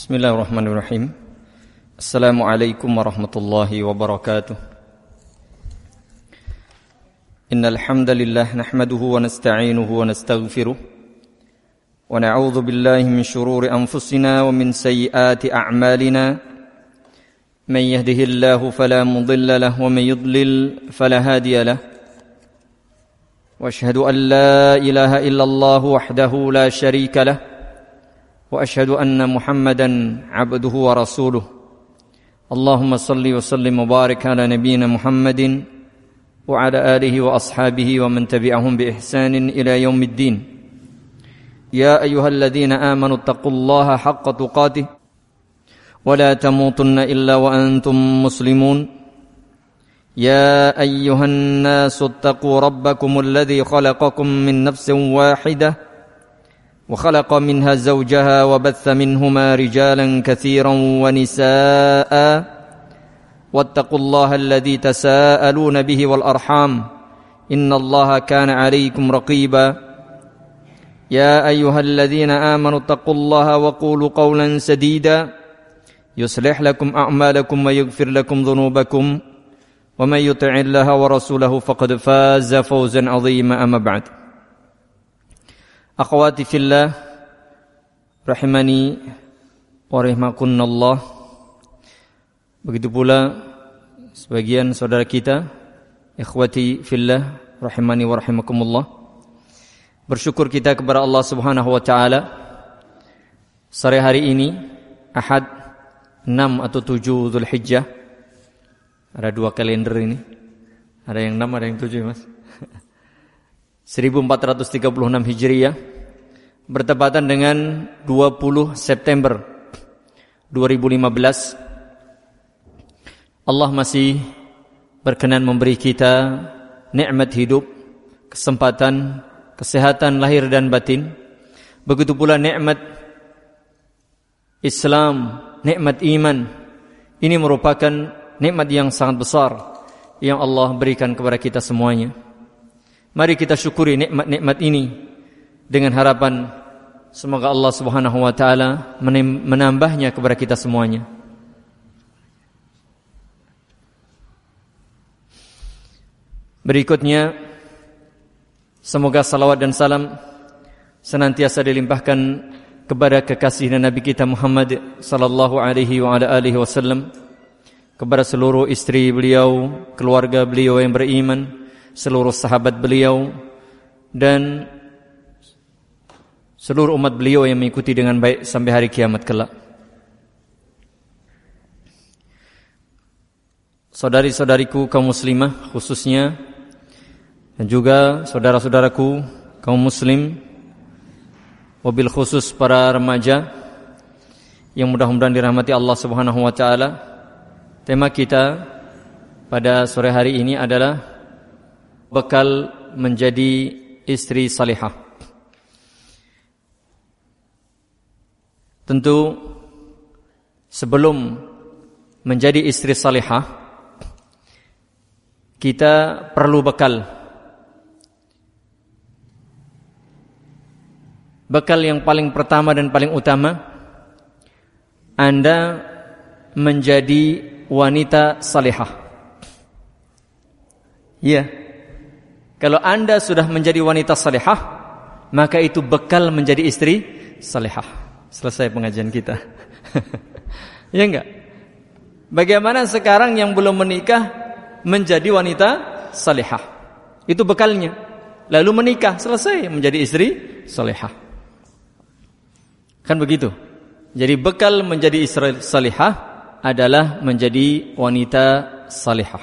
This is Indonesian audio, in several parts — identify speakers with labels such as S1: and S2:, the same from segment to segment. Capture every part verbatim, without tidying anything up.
S1: Bismillahirrahmanirrahim. Assalamualaikum warahmatullahi wabarakatuh. Innal hamdalillah nahmaduhu wa nasta'inuhu wa nastaghfiruh wa na'udzu billahi min shururi anfusina wa min sayyiati a'malina. Man yahdihillahu fala mudilla lahu wa man yudlil fala hadiya lahu. Wa ashhadu an la ilaha illallah wahdahu la syarika lahu. وأشهد أن محمدا عبده ورسوله اللهم صل وسلم وبارك على نبينا محمد وعلى آله وأصحابه ومن تبعهم بإحسان إلى يوم الدين يا أيها الذين آمنوا اتقوا الله حق تقاته ولا تموتن إلا وأنتم مسلمون يا أيها الناس اتقوا ربكم الذي خلقكم من نفس واحدة وخلق منها زوجها وبث منهما رجالا كثيرا ونساء واتقوا الله الذي تساءلون به والأرحام إن الله كان عليكم رقيبا يا أيها الذين آمنوا اتقوا الله وقولوا قولا سديدا يصلح لكم أعمالكم ويغفر لكم ذنوبكم ومن يطع الله ورسوله فقد فاز فوزا عظيما أما بعد. Akhwati fillah rahimani wa rahimakunallah. Begitu pula sebagian saudara kita, ikhwati fillah rahimani wa rahimakumullah. Bersyukur kita kepada Allah Subhanahu wa taala. Sore hari ini Ahad enam atau tujuh Zulhijjah. Ada dua kalender ini. Ada yang enam, ada yang tujuh, Mas. seribu empat ratus tiga puluh enam Hijriah bertepatan dengan dua puluh September dua ribu lima belas. Allah masih berkenan memberi kita nikmat hidup, kesempatan, kesehatan lahir dan batin. Begitu pula nikmat Islam, nikmat iman. Ini merupakan nikmat yang sangat besar yang Allah berikan kepada kita semuanya. Mari kita syukuri nikmat-nikmat ini dengan harapan semoga Allah Subhanahu wa taala menambahnya kepada kita semuanya. Berikutnya, semoga salawat dan salam senantiasa dilimpahkan kepada kekasih Nabi kita Muhammad sallallahu alaihi wa ala alihi wasallam, kepada seluruh istri beliau, keluarga beliau yang beriman, seluruh sahabat beliau dan seluruh umat beliau yang mengikuti dengan baik sampai hari kiamat kelak. Saudari-saudariku kaum muslimah khususnya, dan juga saudara-saudaraku kaum muslim, wabil khusus para remaja yang mudah-mudahan dirahmati Allah Subhanahu wa taala. Tema kita pada sore hari ini adalah bekal menjadi istri salihah. Tentu sebelum menjadi istri salihah kita perlu bekal. Bekal yang paling pertama dan paling utama, Anda menjadi wanita salihah. Iya. Kalau Anda sudah menjadi wanita salihah, maka itu bekal menjadi istri salihah. Selesai pengajian kita. Ya enggak? Bagaimana sekarang yang belum menikah menjadi wanita salihah? Itu bekalnya. Lalu menikah, selesai menjadi istri salihah. Kan begitu. Jadi bekal menjadi istri salihah adalah menjadi wanita salihah.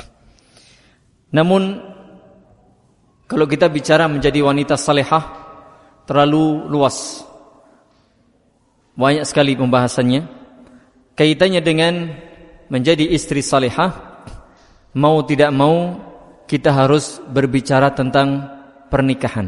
S1: Namun kalau kita bicara menjadi wanita salihah terlalu luas. Banyak sekali pembahasannya. Kaitannya dengan menjadi istri salihah, mau tidak mau kita harus berbicara tentang pernikahan.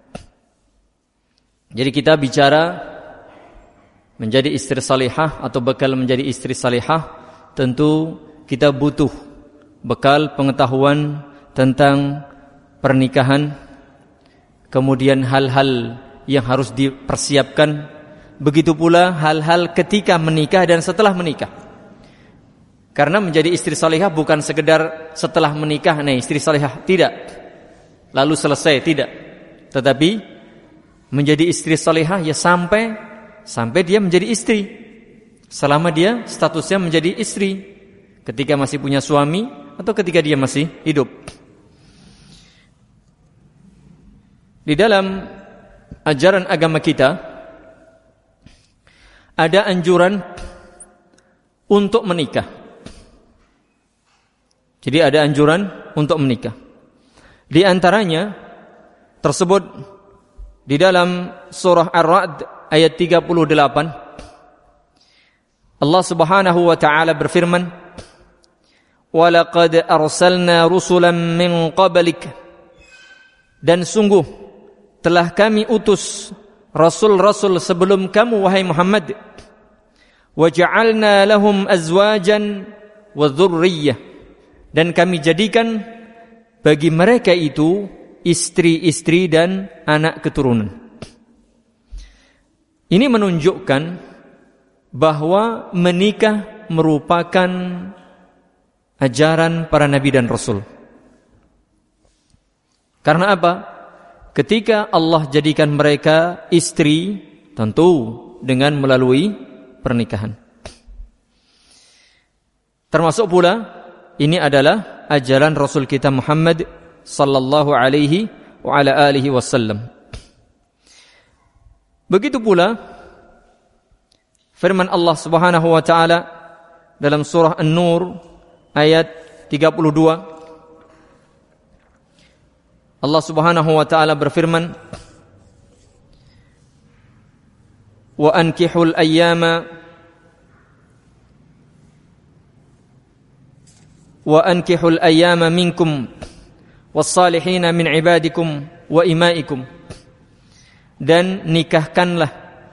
S1: Jadi kita bicara menjadi istri salihah atau bekal menjadi istri salihah, tentu kita butuh bekal pengetahuan tentang pernikahan, kemudian hal-hal yang harus dipersiapkan begitu pula hal-hal ketika menikah dan setelah menikah. Karena menjadi istri salihah bukan sekedar setelah menikah, nih istri salihah, tidak. Lalu selesai, tidak. Tetapi menjadi istri salihah ya sampai sampai dia menjadi istri. Selama dia statusnya menjadi istri, ketika masih punya suami atau ketika dia masih hidup. Di dalam ajaran agama kita ada anjuran untuk menikah. Jadi ada anjuran untuk menikah. Di antaranya tersebut di dalam surah Ar-Ra'd ayat tiga puluh delapan, Allah Subhanahu wa taala berfirman, "Wa laqad arsalna rusulan min qablik." Dan sungguh telah kami utus rasul-rasul sebelum kamu wahai Muhammad. "Wa ja'alna lahum azwajan wa dzurriyyah." Dan kami jadikan bagi mereka itu istri-istri dan anak keturunan. Ini menunjukkan bahwa menikah merupakan ajaran para nabi dan rasul. Karena apa? Ketika Allah jadikan mereka istri, tentu dengan melalui pernikahan. Termasuk pula ini adalah ajaran Rasul kita Muhammad sallallahu alaihi wa ala alihi wasallam. Begitu pula firman Allah Subhanahu wa taala dalam surah An-Nur ayat tiga puluh dua. Allah Subhanahu wa taala berfirman, "Wa ankihul ayyama wa ankihul ayyama minkum was-salihina min ibadikum wa imaikum." Dan nikahkanlah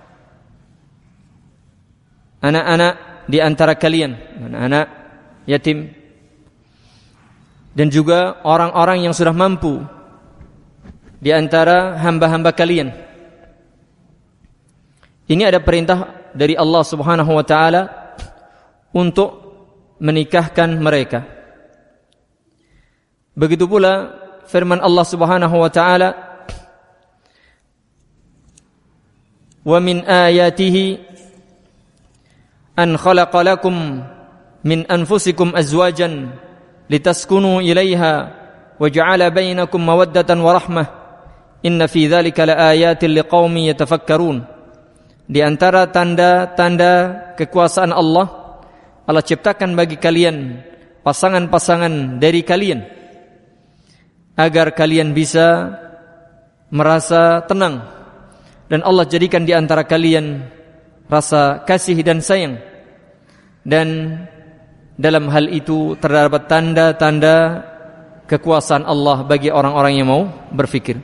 S1: anak-anak di antara kalian, anak-anak yatim, dan juga orang-orang yang sudah mampu di antara hamba-hamba kalian. Ini ada perintah dari Allah Subhanahu wa taala untuk menikahkan mereka. Begitu pula firman Allah Subhanahu wa taala, "Wa min ayatihi an khalaqa lakum min anfusikum azwajan litaskunu ilaiha wa ja'ala bainakum mawaddatan wa rahmah inna fi dzalika laayatin liqaumin yatafakkarun." Di antara tanda-tanda kekuasaan Allah, Allah ciptakan bagi kalian pasangan-pasangan dari kalian agar kalian bisa merasa tenang, dan Allah jadikan di antara kalian rasa kasih dan sayang, dan dalam hal itu terdapat tanda-tanda kekuasaan Allah bagi orang-orang yang mau berfikir.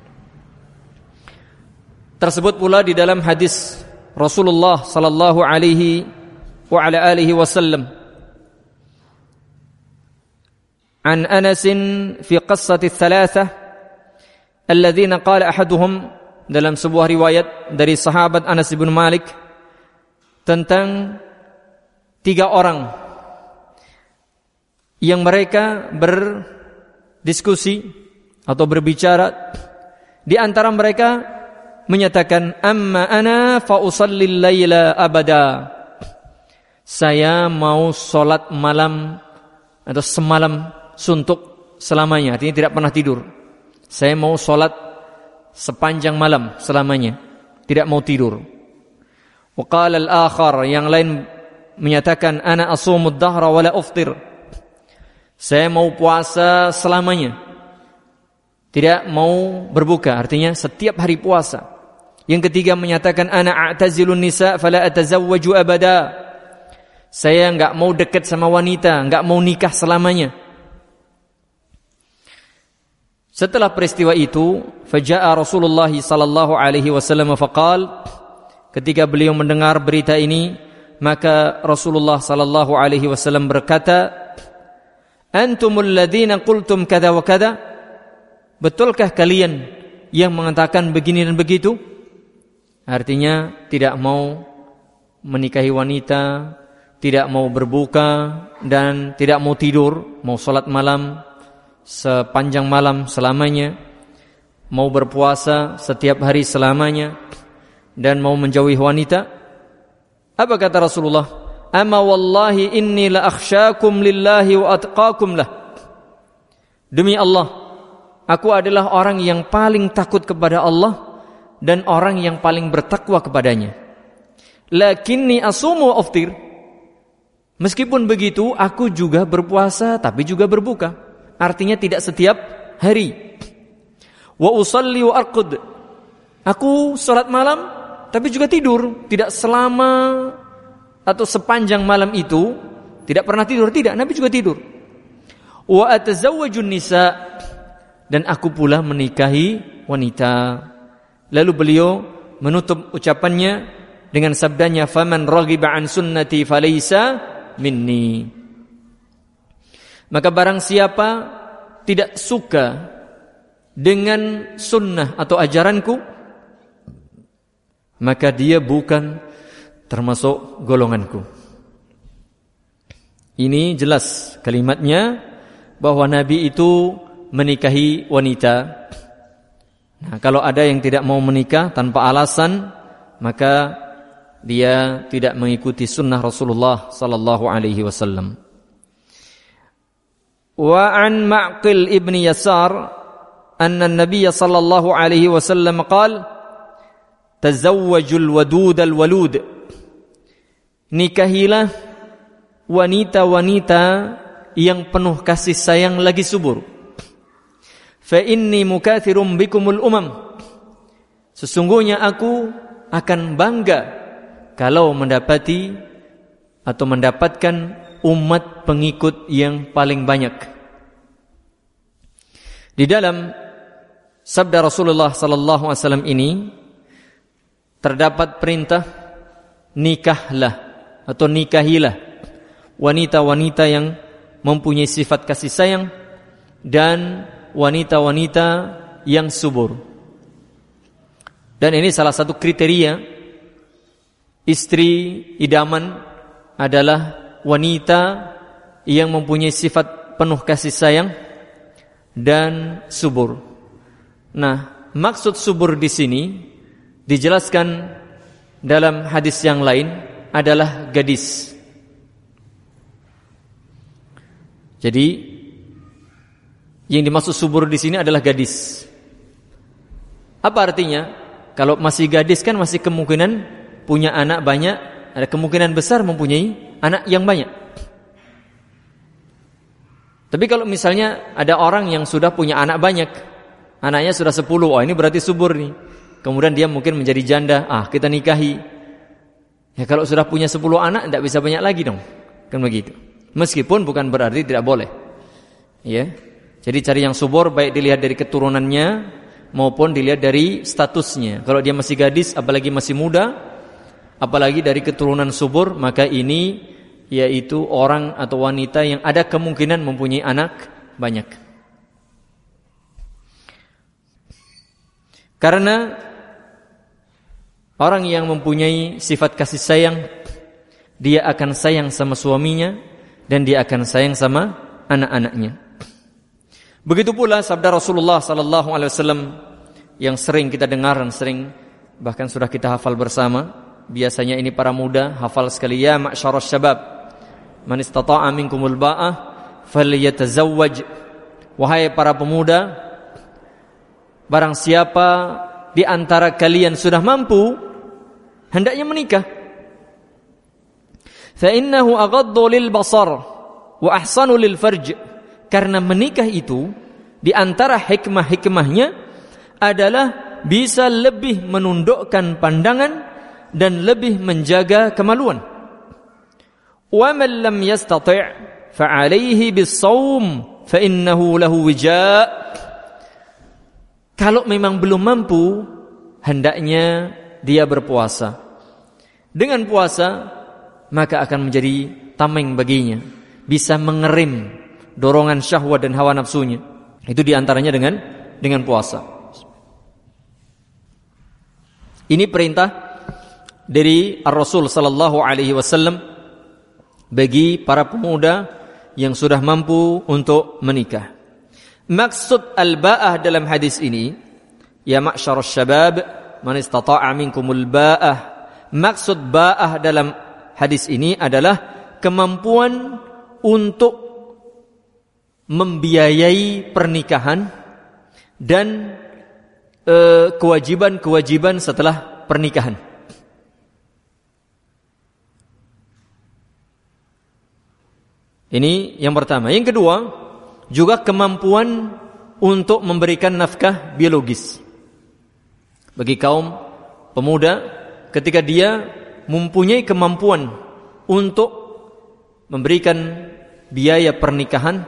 S1: Tersebut pula di dalam hadis Rasulullah sallallahu alaihi wa ala alihi wasallam an Anas fi qissati thalathah alladhina qala ahaduhum, dalam sebuah riwayat dari sahabat Anas bin Malik tentang tiga orang yang mereka berdiskusi atau berbicara. Di antara mereka menyatakan, "Amma ana fa usallil laila abada." Saya mau salat malam atau semalam suntuk selamanya, artinya tidak pernah tidur. Saya mau salat sepanjang malam selamanya, tidak mau tidur. Wa qala al-akhar, yang lain menyatakan, "Ana asumud dahra wa la uftir." Saya mau puasa selamanya, tidak mau berbuka, artinya setiap hari puasa. Yang ketiga menyatakan, "Ana a'tazilun nisa fala atazawwaju abada." Saya enggak mau dekat sama wanita, enggak mau nikah selamanya. Setelah peristiwa itu, faja'a Rasulullah sallallahu alaihi wasallam faqal, ketika beliau mendengar berita ini, maka Rasulullah sallallahu alaihi wasallam berkata, "Antumul ladzina qultum kada wa kada?" Betulkah kalian yang mengatakan begini dan begitu? Artinya tidak mau menikahi wanita, tidak mau berbuka, dan tidak mau tidur, mau sholat malam sepanjang malam selamanya, mau berpuasa setiap hari selamanya, dan mau menjauhi wanita. Apa kata Rasulullah? Ama wallahi inni la akhsyakum lillahi wa atqakum lah. Demi Allah, aku adalah orang yang paling takut kepada Allah dan orang yang paling bertakwa kepadanya. Lakinni asumu wa aftir. Meskipun begitu, aku juga berpuasa tapi juga berbuka. Artinya tidak setiap hari. Wa usalli wa arqud. Aku salat malam tapi juga tidur, tidak selama atau sepanjang malam itu tidak pernah tidur, tidak, Nabi juga tidur. Wa atazawwajun nisa, dan aku pula menikahi wanita. Lalu beliau menutup ucapannya dengan sabdanya, faman raghiba an sunnati falaysa minni. Maka barang siapa tidak suka dengan sunnah atau ajaranku, maka dia bukan termasuk golonganku. Ini jelas kalimatnya bahwa Nabi itu menikahi wanita. Nah, kalau ada yang tidak mau menikah tanpa alasan, maka dia tidak mengikuti sunnah Rasulullah sallallahu alaihi wasallam. Wa an Ma'qil ibni Yasar anna an-nabiy sallallahu alaihi wasallam qala tazawwajul wadud al-walud. Nikahilah wanita-wanita yang penuh kasih sayang lagi subur. Fa inni mukathirum bikumul umam. Sesungguhnya aku akan bangga kalau mendapati atau mendapatkan umat pengikut yang paling banyak. Di dalam sabda Rasulullah sallallahu alaihi wasallam ini terdapat perintah nikahlah atau nikahilah wanita-wanita yang mempunyai sifat kasih sayang dan wanita-wanita yang subur. Dan ini salah satu kriteria istri idaman adalah wanita yang mempunyai sifat penuh kasih sayang dan subur. Nah, maksud subur di sini dijelaskan dalam hadis yang lain adalah gadis. Jadi yang dimaksud subur di sini adalah gadis. Apa artinya? Kalau masih gadis kan masih kemungkinan punya anak banyak, ada kemungkinan besar mempunyai anak yang banyak. Tapi kalau misalnya ada orang yang sudah punya anak banyak, anaknya sudah sepuluh, oh ini berarti subur nih. Kemudian dia mungkin menjadi janda, ah kita nikahi. Ya kalau sudah punya sepuluh anak tidak bisa banyak lagi dong. Kan begitu. Meskipun bukan berarti tidak boleh. Ya. Jadi cari yang subur baik dilihat dari keturunannya maupun dilihat dari statusnya. Kalau dia masih gadis, apalagi masih muda, apalagi dari keturunan subur, maka ini yaitu orang atau wanita yang ada kemungkinan mempunyai anak banyak. Karena orang yang mempunyai sifat kasih sayang, dia akan sayang sama suaminya dan dia akan sayang sama anak-anaknya. Begitu pula sabda Rasulullah sallallahu alaihi wasallam yang sering kita dengar dan sering bahkan sudah kita hafal bersama. Biasanya ini para muda hafal sekali, ya ma'syarasy syabab, man istata'a minkumul ba'ah falyatazawwaj. Wahai para pemuda, barang siapa di antara kalian sudah mampu, hendaknya menikah. Fa innahu aghaddu lil basar wa ahsanu lil farj. Karena menikah itu di antara hikmah-hikmahnya adalah bisa lebih menundukkan pandangan dan lebih menjaga kemaluan. Wa man lam yastati' fa 'alaihi bis-shaum fa innahu lahu wija'. Kalau memang belum mampu, hendaknya dia berpuasa. Dengan puasa maka akan menjadi tameng baginya, bisa mengerim dorongan syahwat dan hawa nafsunya. Itu diantaranya dengan dengan puasa. Ini perintah dari Ar-Rasul sallallahu alaihi wasallam bagi para pemuda yang sudah mampu untuk menikah. Maksud al-ba'ah dalam hadis ini, ya ma'syarus syabab, man istata'a minkumul ba'ah. Maksud ba'ah dalam hadis ini adalah kemampuan untuk membiayai pernikahan dan eh, kewajiban-kewajiban setelah pernikahan. Ini yang pertama. Yang kedua, juga kemampuan untuk memberikan nafkah biologis bagi kaum pemuda ketika dia mempunyai kemampuan untuk memberikan biaya pernikahan,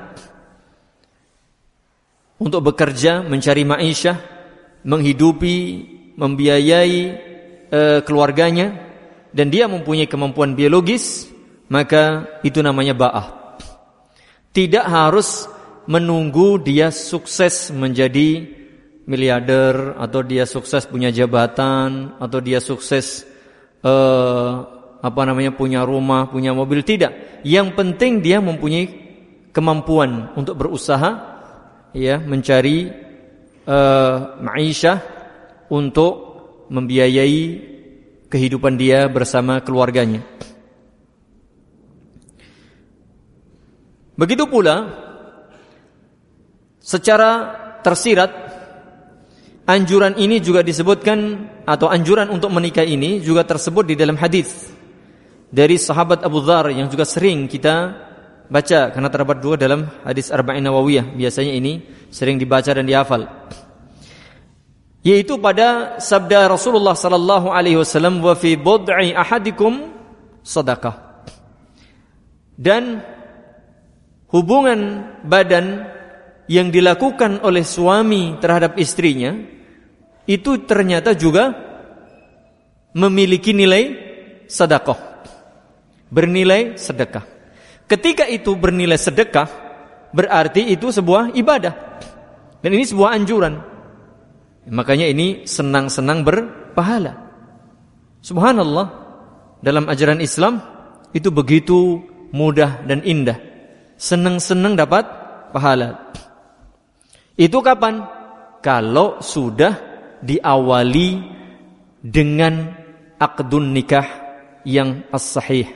S1: untuk bekerja, mencari ma'isyah, menghidupi, membiayai e, keluarganya, dan dia mempunyai kemampuan biologis, maka itu namanya ba'ah. Tidak harus menunggu dia sukses menjadi miliarder, atau dia sukses punya jabatan, atau dia sukses eh, apa namanya punya rumah, punya mobil. Tidak. Yang penting dia mempunyai kemampuan untuk berusaha, ya, mencari eh, ma'isyah untuk membiayai kehidupan dia bersama keluarganya. Begitu pula secara tersirat anjuran ini juga disebutkan, atau anjuran untuk menikah ini juga tersebut di dalam hadis dari sahabat Abu Dzar yang juga sering kita baca karena terdapat dua dalam hadis Arba'in Nawawiyah. Biasanya ini sering dibaca dan dihafal, yaitu pada sabda Rasulullah sallallahu alaihi wasallam, wa fi bud'i ahadikum sadaqah. Dan hubungan badan yang dilakukan oleh suami terhadap istrinya itu ternyata juga memiliki nilai sedekah, bernilai sedekah. Ketika itu bernilai sedekah, berarti itu sebuah ibadah, dan ini sebuah anjuran. Makanya ini senang-senang berpahala. Subhanallah, dalam ajaran Islam itu begitu mudah dan indah. Senang-senang dapat pahala. Itu kapan? Kalau sudah diawali dengan aqdun nikah yang as-sahih.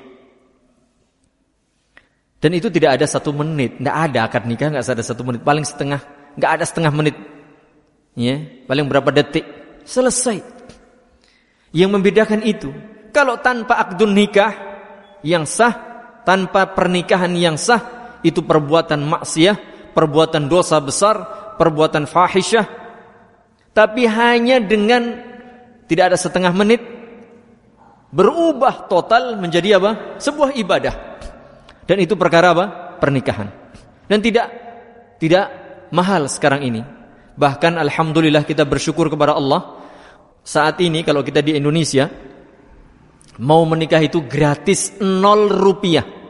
S1: Dan itu tidak ada satu menit. Tidak ada akad nikah, tidak ada satu menit. Paling setengah, tidak ada setengah menit, ya, paling berapa detik selesai. Yang membedakan itu, kalau tanpa aqdun nikah yang sah, tanpa pernikahan yang sah, itu perbuatan maksiat, perbuatan dosa besar, perbuatan fahisyah. Tapi hanya dengan tidak ada setengah menit berubah total menjadi apa? Sebuah ibadah. Dan itu perkara apa? Pernikahan. Dan tidak tidak mahal sekarang ini. Bahkan alhamdulillah kita bersyukur kepada Allah, saat ini kalau kita di Indonesia mau menikah itu gratis, nol rupiah.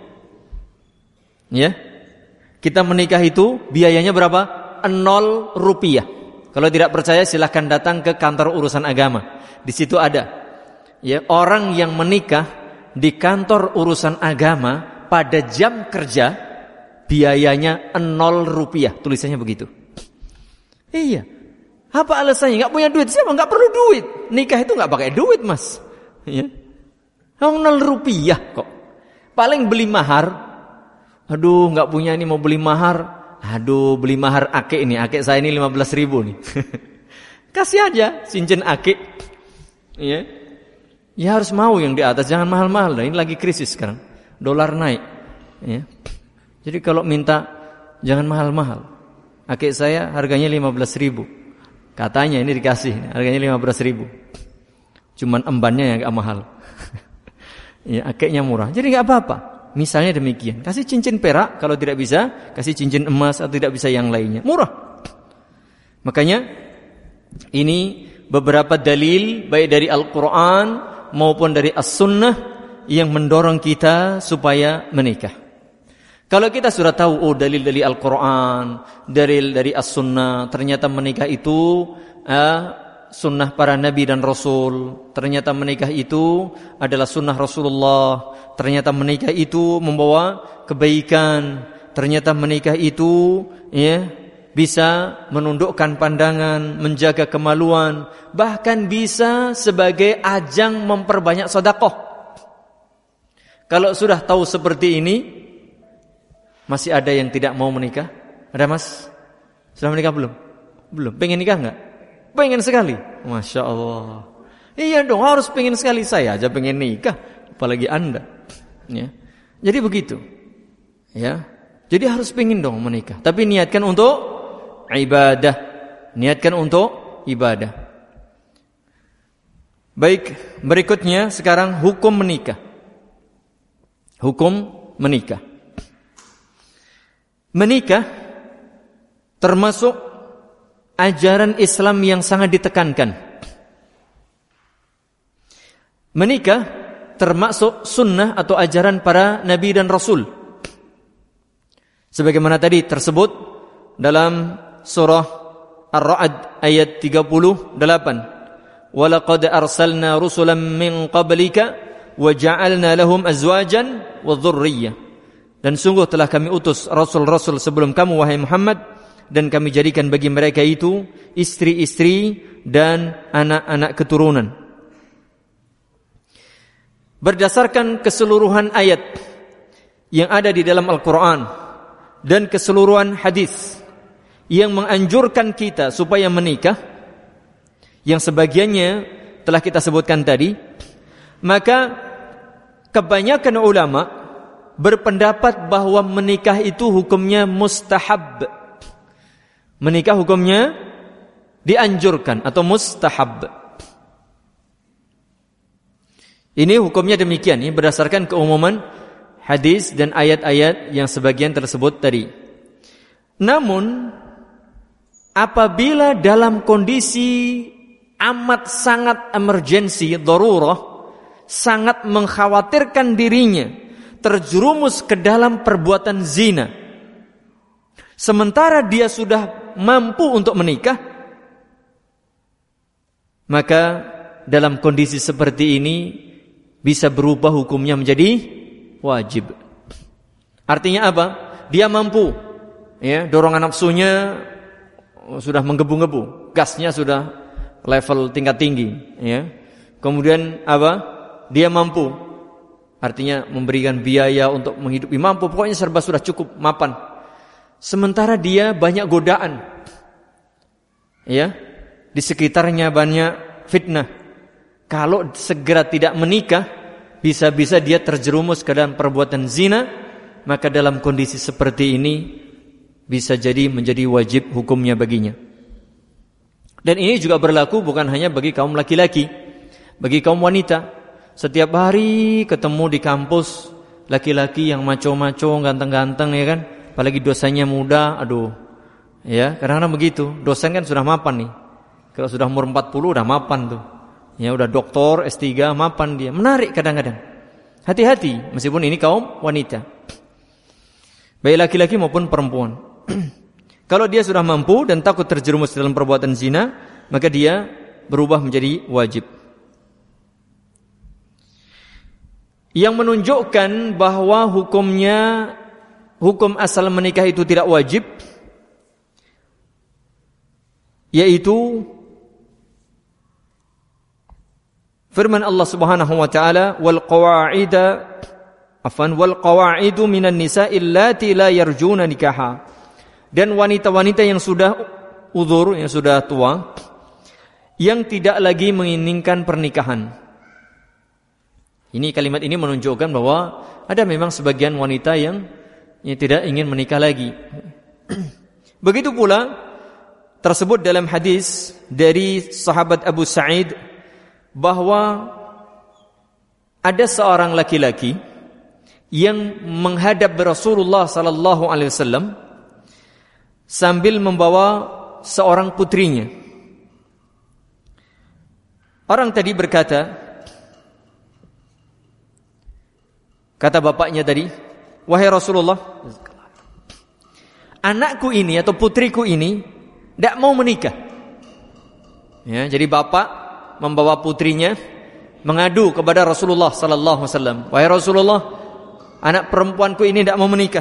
S1: Ya, kita menikah itu biayanya berapa? Nol rupiah. Kalau tidak percaya silahkan datang ke kantor urusan agama. Di situ ada, ya, orang yang menikah di kantor urusan agama pada jam kerja biayanya nol rupiah. Tulisannya begitu. Iya. Apa alasannya? Nggak punya duit? Siapa nggak perlu duit? Nikah itu nggak pakai duit, mas. Ya, nol rupiah kok. Paling beli mahar. Aduh, nggak punya ini, mau beli mahar. Aduh, beli mahar akik ini. Akik saya ini lima belas ribu nih. Kasih aja cincin akik. Ya. Ya harus mau yang di atas, jangan mahal-mahal. Nah, ini lagi krisis sekarang. Dolar naik. Ya. Jadi kalau minta jangan mahal-mahal. Akik saya harganya lima belas ribu. Katanya ini dikasih, harganya lima belas ribu. Cuman embannya yang gak mahal. Ya, akiknya murah. Jadi gak apa-apa. Misalnya demikian, kasih cincin perak, kalau tidak bisa kasih cincin emas atau tidak bisa yang lainnya, murah. Makanya ini beberapa dalil baik dari Al-Quran maupun dari As-Sunnah yang mendorong kita supaya menikah. Kalau kita sudah tahu, oh dalil dari Al-Quran, dalil dari As-Sunnah, ternyata menikah itu eh, sunnah para nabi dan rasul. Ternyata menikah itu adalah sunnah Rasulullah. Ternyata menikah itu membawa kebaikan. Ternyata menikah itu ya bisa menundukkan pandangan, menjaga kemaluan, bahkan bisa sebagai ajang memperbanyak sedekah. Kalau sudah tahu seperti ini, masih ada yang tidak mau menikah? Ada mas? Sudah menikah belum? Belum. Pengen nikah enggak? Pengen sekali. Masya Allah. Iya dong, harus pengen sekali. Saya aja pengen nikah, apalagi anda. Ya. Jadi begitu. Ya. Jadi harus pengen dong menikah. Tapi niatkan untuk ibadah. Niatkan untuk ibadah. Baik, berikutnya sekarang hukum menikah. Hukum menikah. Menikah termasuk ajaran Islam yang sangat ditekankan. Menikah termasuk sunnah atau ajaran para nabi dan rasul. Sebagaimana tadi tersebut dalam surah Ar-Ra'd ayat tiga puluh delapan. Walaqad arsalna rusulan min qablika wa ja'alna lahum azwajan wa dhurriyyah. Dan sungguh telah kami utus rasul-rasul sebelum kamu wahai Muhammad, dan kami jadikan bagi mereka itu istri-istri dan anak-anak keturunan. Berdasarkan keseluruhan ayat yang ada di dalam Al-Quran dan keseluruhan hadis yang menganjurkan kita supaya menikah, yang sebagiannya telah kita sebutkan tadi, maka kebanyakan ulama berpendapat bahwa menikah itu hukumnya mustahab. Menikah hukumnya dianjurkan atau mustahab. Ini hukumnya demikian, ini berdasarkan keumuman hadis dan ayat-ayat yang sebagian tersebut tadi. Namun apabila dalam kondisi amat sangat emergensi, darurah, sangat mengkhawatirkan dirinya terjerumus ke dalam perbuatan zina, sementara dia sudah mampu untuk menikah, maka dalam kondisi seperti ini bisa berubah hukumnya menjadi wajib. Artinya apa? Dia mampu, ya, dorongan nafsunya sudah menggebu-gebu, gasnya sudah level tingkat tinggi, ya. Kemudian apa? Dia mampu, artinya memberikan biaya untuk menghidupi, mampu, pokoknya serba sudah cukup, mapan. Sementara dia banyak godaan, ya, di sekitarnya banyak fitnah. Kalau segera tidak menikah, bisa-bisa dia terjerumus ke dalam perbuatan zina, maka dalam kondisi seperti ini bisa jadi menjadi wajib hukumnya baginya. Dan ini juga berlaku bukan hanya bagi kaum laki-laki, bagi kaum wanita. Setiap hari ketemu di kampus laki-laki yang maco-maco, ganteng-ganteng, ya kan, apalagi dosanya muda, aduh, ya, kadang-kadang begitu. Dosen kan sudah mapan nih, kalau sudah umur empat puluh udah mapan tuh, ya, udah doktor S tiga, mapan dia. Menarik kadang-kadang. Hati-hati, meskipun ini kaum wanita, baik laki-laki maupun perempuan. Kalau dia sudah mampu dan takut terjerumus dalam perbuatan zina, maka dia berubah menjadi wajib. Yang menunjukkan bahwa hukumnya, hukum asal menikah itu tidak wajib, yaitu firman Allah Subhanahu wa taala, wal qawaida afan wal qawaidu minan nisa'i allati la yarjuna nikaha. Dan wanita-wanita yang sudah uzur, yang sudah tua, yang tidak lagi menginginkan pernikahan. Ini kalimat ini menunjukkan bahwa ada memang sebagian wanita yang, yang tidak ingin menikah lagi. Begitu pula tersebut dalam hadis dari sahabat Abu Sa'id, bahwa ada seorang laki-laki yang menghadap Rasulullah sallallahu alaihi wasallam sambil membawa seorang putrinya. Orang tadi berkata, kata bapaknya tadi, wahai Rasulullah, anakku ini atau putriku ini tidak mau menikah. Ya, jadi bapak membawa putrinya mengadu kepada Rasulullah sallallahu alaihi wasallam. Wahai Rasulullah, anak perempuanku ini tidak mau menikah.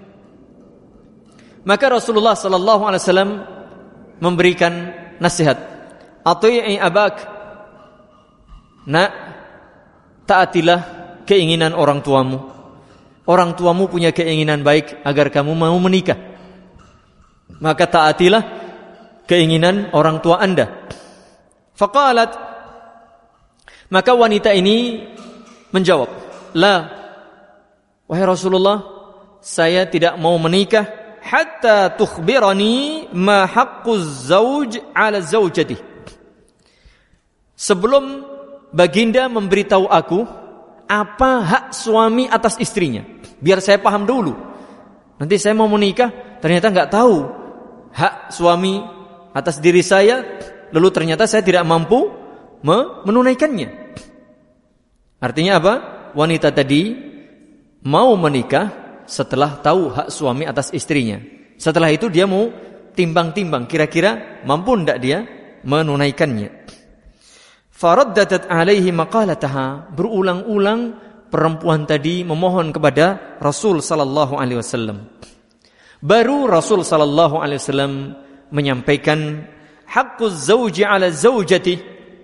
S1: Maka Rasulullah sallallahu alaihi wasallam memberikan nasihat. Ati'i abak. Nak, taatilah keinginan orang tuamu. Orang tuamu punya keinginan baik agar kamu mau menikah. Maka taatilah keinginan orang tua Anda. Faqalat, maka wanita ini menjawab, la, wahai Rasulullah, saya tidak mau menikah hatta tukhbirani ma haqquz zauj ala zaujati. Sebelum baginda memberitahu aku apa hak suami atas istrinya, biar saya paham dulu. Nanti saya mau menikah, ternyata enggak tahu hak suami atas diri saya, lalu ternyata saya tidak mampu menunaikannya. Artinya apa? Wanita tadi mau menikah setelah tahu hak suami atas istrinya. Setelah itu dia mau timbang-timbang kira-kira mampu enggak dia menunaikannya. Faraddatat alaihi maqalataha, berulang-ulang perempuan tadi memohon kepada Rasul sallallahu alaihi wasallam. Baru Rasul sallallahu alaihi wasallam menyampaikan haqquz zauji ala zaujati,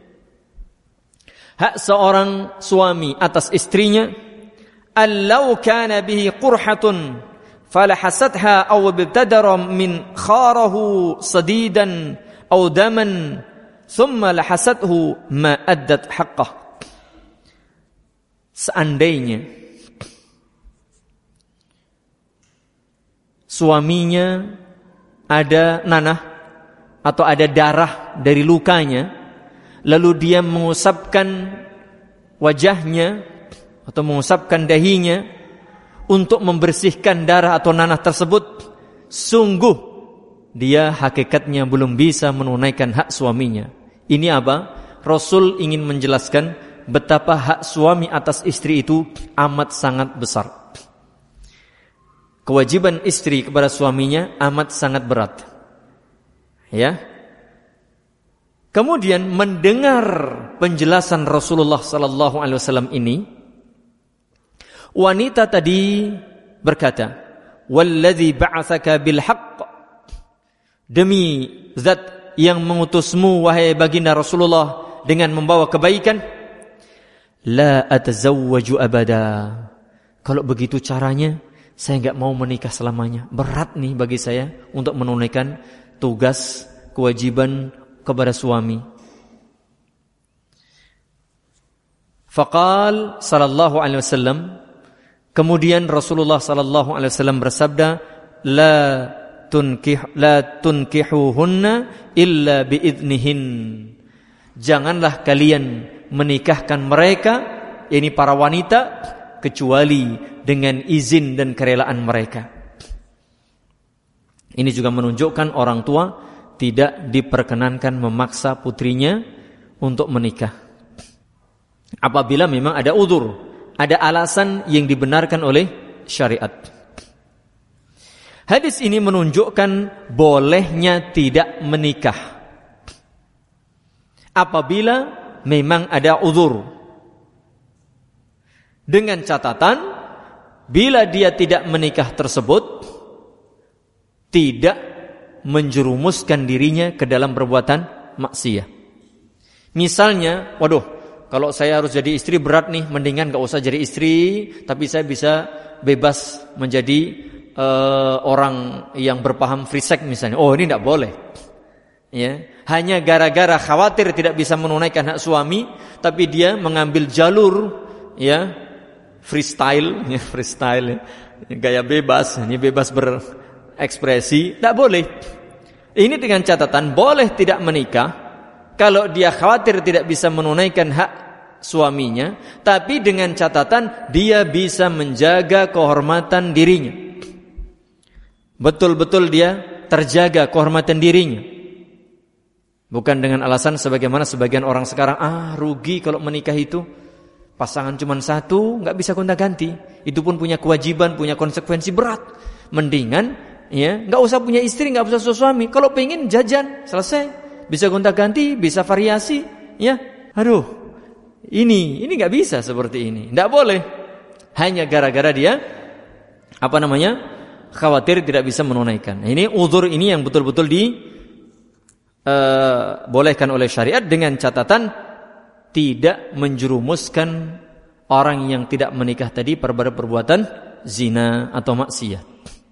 S1: hak seorang suami atas istrinya. Allau kana bihi qurhatun falahasatha aw bibtadara min kharahu sadidan aw daman thumma lahasathu ma addat haqqah. Seandainya suaminya ada nanah atau ada darah dari lukanya, lalu dia mengusapkan wajahnya atau mengusapkan dahinya untuk membersihkan darah atau nanah tersebut, sungguh dia hakikatnya belum bisa menunaikan hak suaminya. Ini apa? Rasul ingin menjelaskan betapa hak suami atas istri itu amat sangat besar. Kewajiban istri kepada suaminya amat sangat berat. Ya. Kemudian mendengar penjelasan Rasulullah sallallahu alaihi wasallam ini, wanita tadi berkata, "Wallazi ba'atsaka bil haqq," demi zat yang mengutusmu wahai baginda Rasulullah dengan membawa kebaikan, la atazawwaju abada. Kalau begitu caranya, saya enggak mau menikah selamanya. Berat nih bagi saya untuk menunaikan tugas kewajiban kepada suami. Faqal sallallahu alaihi wasallam, kemudian Rasulullah sallallahu alaihi wasallam bersabda, la tunkih la tunkihuhunna illa biidnihin. Janganlah kalian menikahkan mereka, yakni para wanita, kecuali dengan izin dan kerelaan mereka. Ini juga menunjukkan orang tua tidak diperkenankan memaksa putrinya untuk menikah. Apabila memang ada udzur, ada alasan yang dibenarkan oleh syariat. Hadis ini menunjukkan bolehnya tidak menikah apabila memang ada udzur. Dengan catatan, bila dia tidak menikah tersebut tidak menjerumuskan dirinya ke dalam perbuatan maksiat. Misalnya, waduh, kalau saya harus jadi istri berat nih, mendingan gak usah jadi istri, tapi saya bisa bebas menjadi uh, orang yang berpaham free sex misalnya. Oh, ini tidak boleh. Ya, hanya gara-gara khawatir tidak bisa menunaikan hak suami, tapi dia mengambil jalur ya freestyle, ya freestyle, ya, gaya bebas, ini bebas berekspresi, tidak boleh. Ini dengan catatan boleh tidak menikah kalau dia khawatir tidak bisa menunaikan hak suaminya, tapi dengan catatan dia bisa menjaga kehormatan dirinya. Betul-betul dia terjaga kehormatan dirinya. Bukan dengan alasan sebagaimana sebagian orang sekarang, ah rugi kalau menikah itu, pasangan cuma satu, nggak bisa gonta-ganti, itu pun punya kewajiban, punya konsekuensi berat. Mendingan, ya, nggak usah punya istri, nggak usah suami. Kalau pengen jajan, selesai. bisa gonta-ganti, bisa variasi, ya. Aduh, ini ini nggak bisa seperti ini, nggak boleh. Hanya gara-gara dia apa namanya khawatir tidak bisa menunaikan. Ini uzur ini yang betul-betul dibolehkan uh, oleh syariat dengan catatan tidak menjerumuskan orang yang tidak menikah tadi pada perbuatan zina atau maksiat.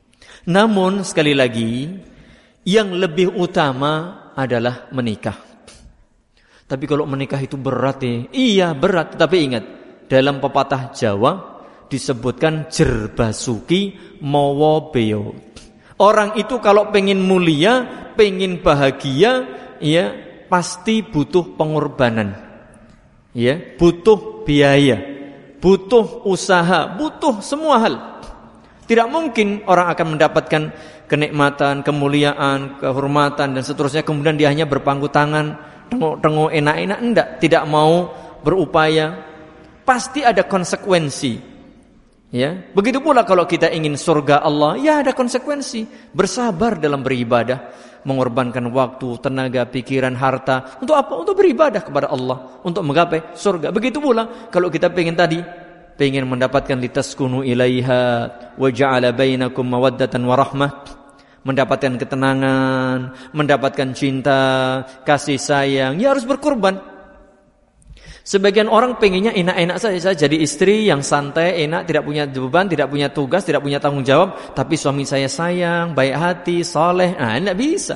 S1: Namun sekali lagi yang lebih utama adalah menikah. Tapi kalau menikah itu berat ya. Iya berat, tapi ingat dalam pepatah Jawa disebutkan jerbasuki mawa beo. Orang itu kalau pengen mulia, pengen bahagia, ya pasti butuh pengorbanan. Ya, butuh biaya, butuh usaha, butuh semua hal. Tidak mungkin orang akan mendapatkan kenikmatan, kemuliaan, kehormatan dan seterusnya kemudian dia hanya berpangku tangan, tengok-tengok enak-enak, enggak, tidak mau berupaya. Pasti ada konsekuensi. Ya, begitu pula kalau kita ingin surga Allah, ya ada konsekuensi. Bersabar dalam beribadah, mengorbankan waktu, tenaga, pikiran, harta. Untuk apa? Untuk beribadah kepada Allah, untuk menggapai surga. Begitu pula kalau kita pengen tadi, pengen mendapatkan litaskunu ilaiha wa ja'ala bainakum mawaddatan wa rahmah, mendapatkan ketenangan, mendapatkan cinta, kasih sayang, ya harus berkorban. Sebagian orang pengennya enak-enak saja, saya jadi istri yang santai, enak, tidak punya beban, tidak punya tugas, tidak punya tanggung jawab, tapi suami saya sayang, baik hati, soleh. Nah, tidak bisa.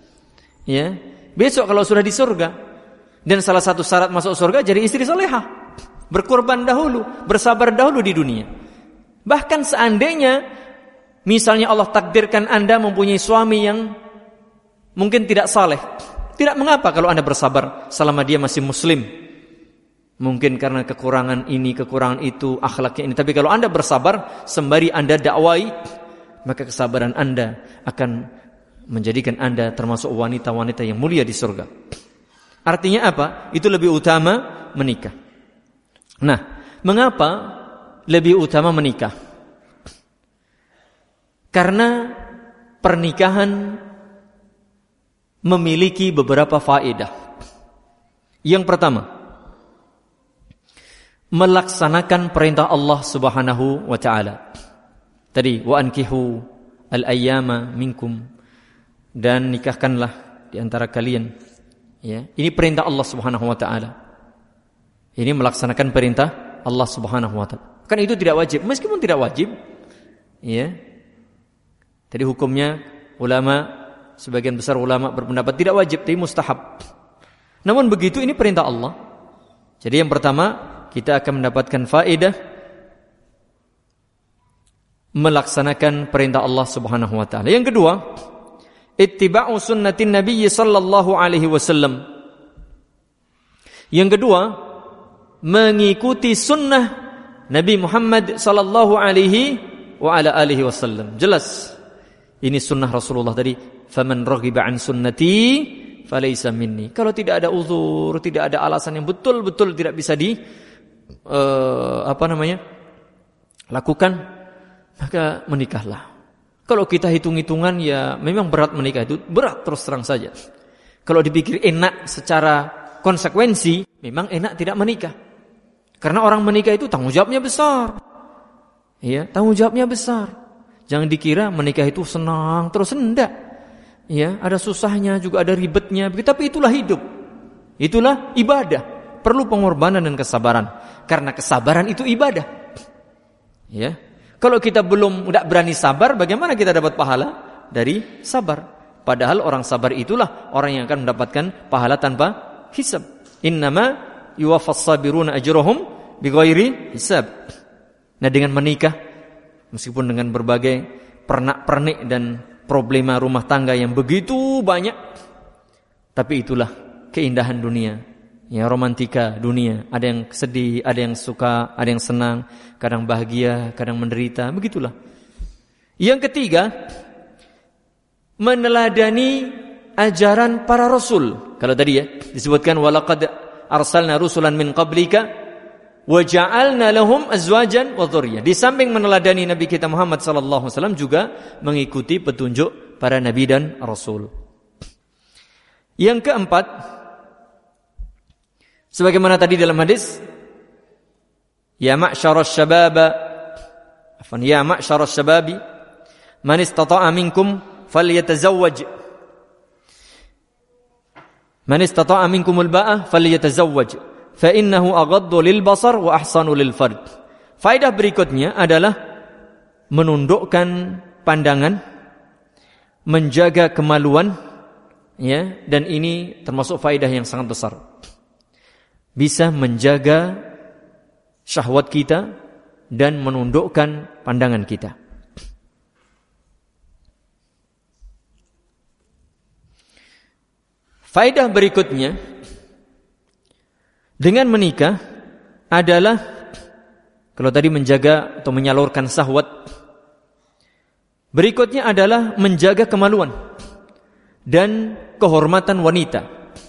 S1: Ya, besok kalau sudah di surga, dan salah satu syarat masuk surga jadi istri solehah, berkorban dahulu, bersabar dahulu di dunia. Bahkan seandainya, misalnya Allah takdirkan Anda mempunyai suami yang mungkin tidak saleh, tidak mengapa kalau Anda bersabar selama dia masih muslim. Mungkin karena kekurangan ini, kekurangan itu, akhlaknya ini. Tapi kalau Anda bersabar, sembari Anda dakwai, maka kesabaran Anda akan menjadikan Anda termasuk wanita-wanita yang mulia di surga. Artinya apa? Itu lebih utama menikah. Nah, mengapa lebih utama menikah? Karena pernikahan memiliki beberapa faedah. Yang pertama, melaksanakan perintah Allah Subhanahu wa taala. Tadi wa ankihu al-ayyama minkum, dan nikahkanlah di antara kalian. Ya, ini perintah Allah Subhanahu wa taala. Ini melaksanakan perintah Allah Subhanahu wa taala. Kan itu tidak wajib, meskipun tidak wajib. Ya. Tadi hukumnya ulama, sebagian besar ulama berpendapat tidak wajib, tapi mustahab. Namun begitu ini perintah Allah. Jadi yang pertama, kita akan mendapatkan faedah melaksanakan perintah Allah Subhanahu wa taala. Yang kedua, ittiba'u sunnatin Nabi sallallahu alaihi wasallam. Yang kedua, mengikuti sunnah Nabi Muhammad sallallahu alaihi wa ala alihi wasallam. Jelas ini sunnah Rasulullah tadi, faman raghiba an sunnati falaysa minni. Kalau tidak ada uzur, tidak ada alasan yang betul-betul tidak bisa di Uh, apa namanya lakukan, maka menikahlah. Kalau kita hitung-hitungan ya memang berat menikah itu, berat terus terang saja. Kalau dipikir enak secara konsekuensi, memang enak tidak menikah. Karena orang menikah itu tanggung jawabnya besar. Ya, tanggung jawabnya besar. Jangan dikira menikah itu senang terus, enggak. Ya, ada susahnya juga, ada ribetnya, tapi itulah hidup. Itulah ibadah. Perlu pengorbanan dan kesabaran. Karena kesabaran itu ibadah. Ya. Kalau kita belum tidak berani sabar, bagaimana kita dapat pahala dari sabar? Padahal orang sabar itulah orang yang akan mendapatkan pahala tanpa hisab. Innama yuwaffas sabiruna ajrahum bighairi hisab. Nah, dengan menikah, meskipun dengan berbagai pernak-pernik dan problema rumah tangga yang begitu banyak, tapi itulah keindahan dunia. Ya, romantika dunia, ada yang sedih, ada yang suka, ada yang senang, kadang bahagia, kadang menderita, begitulah. Yang ketiga, meneladani ajaran para rasul. Kalau tadi ya disebutkan walaqad arsalna rusulan min qablika wa ja'alna lahum azwajan wa dzurriyyah. Di samping meneladani Nabi kita Muhammad sallallahu alaihi wasallam, juga mengikuti petunjuk para nabi dan rasul. Yang keempat, sebagaimana tadi dalam hadis, ya ma'syaras syababa, afan ya ma'syaras syababi, man istata'a minkum falyatazawwaj. Man istata'a minkumul ba'ah falyatazawwaj, fa innahu aghaddu lil basar wa ahsanu lil fard. Faedah berikutnya adalah menundukkan pandangan, menjaga kemaluan, ya, dan ini termasuk faedah yang sangat besar. Bisa menjaga syahwat kita dan menundukkan pandangan kita. Faedah berikutnya dengan menikah adalah, kalau tadi menjaga atau menyalurkan syahwat, berikutnya adalah menjaga kemaluan dan kehormatan wanita.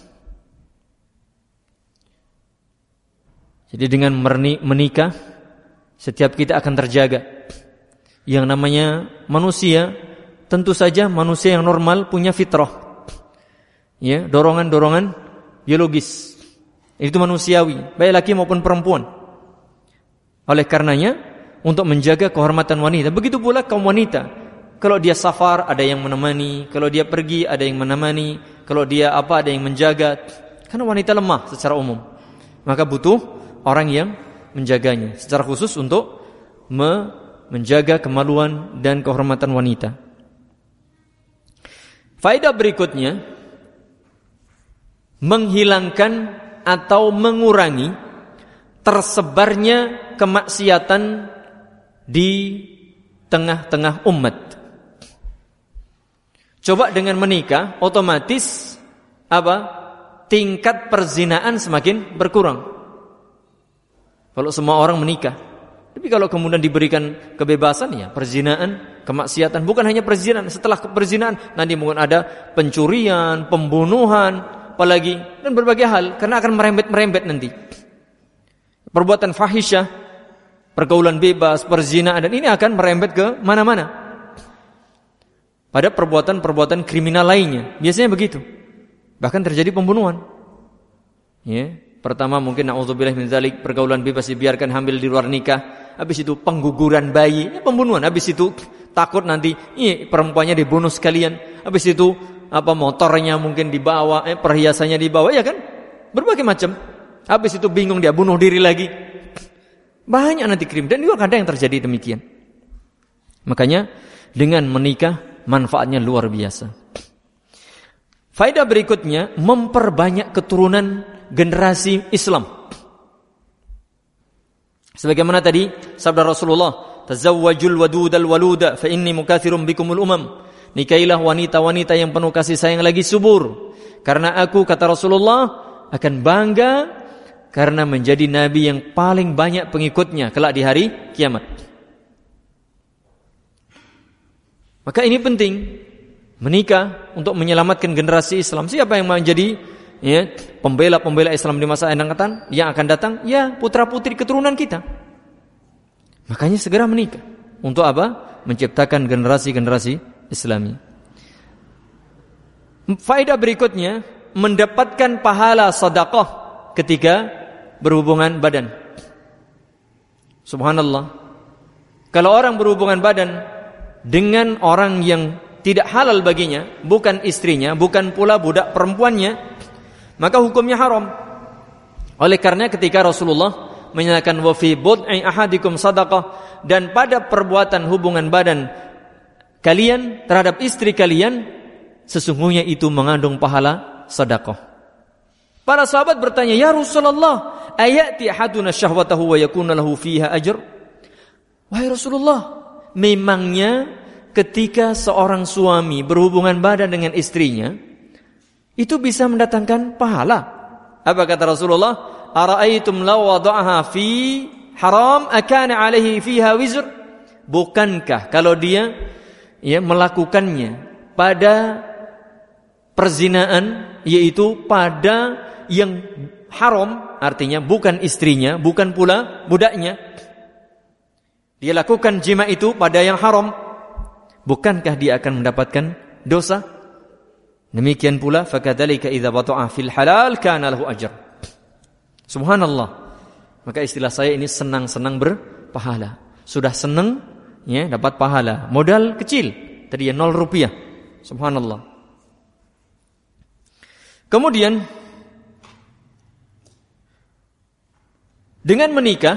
S1: Jadi dengan menikah, setiap kita akan terjaga. Yang namanya manusia, tentu saja manusia yang normal punya fitrah, ya, dorongan-dorongan biologis. Itu manusiawi, baik laki maupun perempuan. Oleh karenanya, untuk menjaga kehormatan wanita, begitu pula kaum wanita. Kalau dia safar, ada yang menemani. Kalau dia pergi, ada yang menemani. Kalau dia apa, ada yang menjaga. Karena wanita lemah secara umum, maka butuh orang yang menjaganya. Secara khusus untuk me- menjaga kemaluan dan kehormatan wanita. Faedah berikutnya, menghilangkan atau mengurangi tersebarnya kemaksiatan di tengah-tengah umat. Coba dengan menikah, otomatis apa? Tingkat perzinaan semakin berkurang. Kalau semua orang menikah. Tapi kalau kemudian diberikan kebebasan, ya perzinaan, kemaksiatan, bukan hanya perzinaan, setelah perzinaan nanti mungkin ada pencurian, pembunuhan, apalagi, dan berbagai hal, karena akan merembet-merembet nanti. Perbuatan fahisyah, pergaulan bebas, perzinaan, dan ini akan merembet ke mana-mana. Pada perbuatan-perbuatan kriminal lainnya, biasanya begitu. Bahkan terjadi pembunuhan. Ya, pertama mungkin na'udzubillah min dzalik, pergaulan bebas dibiarkan, hamil di luar nikah, habis itu pengguguran bayi, ya, pembunuhan, habis itu takut nanti ini perempuannya dibunuh sekalian, habis itu apa motornya mungkin dibawa, eh, perhiasannya dibawa, ya kan? Berbagai macam. Habis itu bingung dia bunuh diri lagi. Banyak nanti krim, dan juga kadang yang terjadi demikian. Makanya dengan menikah manfaatnya luar biasa. Faedah berikutnya, memperbanyak keturunan generasi Islam. Sebagaimana tadi sabda Rasulullah, tazawwajul wadudal waluda fa inni mukatsirun bikumul umam. Nikailah wanita-wanita yang penuh kasih sayang lagi subur, karena aku, kata Rasulullah, akan bangga karena menjadi nabi yang paling banyak pengikutnya kelak di hari kiamat. Maka ini penting, menikah untuk menyelamatkan generasi Islam. Siapa yang menjadi, ya, pembela-pembela Islam di masa yang akan, yang akan datang? Ya, putra-putri keturunan kita. Makanya segera menikah. Untuk apa? Menciptakan generasi-generasi Islami. Faedah berikutnya, mendapatkan pahala sedekah ketika berhubungan badan. Subhanallah. Kalau orang berhubungan badan dengan orang yang tidak halal baginya, bukan istrinya, bukan pula budak perempuannya, maka hukumnya haram. Oleh karena ketika Rasulullah menyatakan wa fi bud'i ahadikum sadaqah, dan pada perbuatan hubungan badan kalian terhadap istri kalian, sesungguhnya itu mengandung pahala sedekah. Para sahabat bertanya, ya Rasulullah, ayati ahaduna syahwatahu wa yakuna lahu fiha ajr? Wahai Rasulullah, memangnya ketika seorang suami berhubungan badan dengan istrinya itu bisa mendatangkan pahala? Apa kata Rasulullah? Ara'aitum law wada'aha fi haram akana alaihi fiha wizr? Bukankah kalau dia, ya, melakukannya pada perzinaan, yaitu pada yang haram, artinya bukan istrinya, bukan pula budaknya, dia lakukan jima itu pada yang haram, bukankah dia akan mendapatkan dosa? Demikian pula fakadzalika idza bata'a fil halal kana lahu ajr. Subhanallah. Maka istilah saya ini senang-senang berpahala. Sudah senang ya dapat pahala. Modal kecil, tadi ya nol rupiah. Subhanallah. Kemudian dengan menikah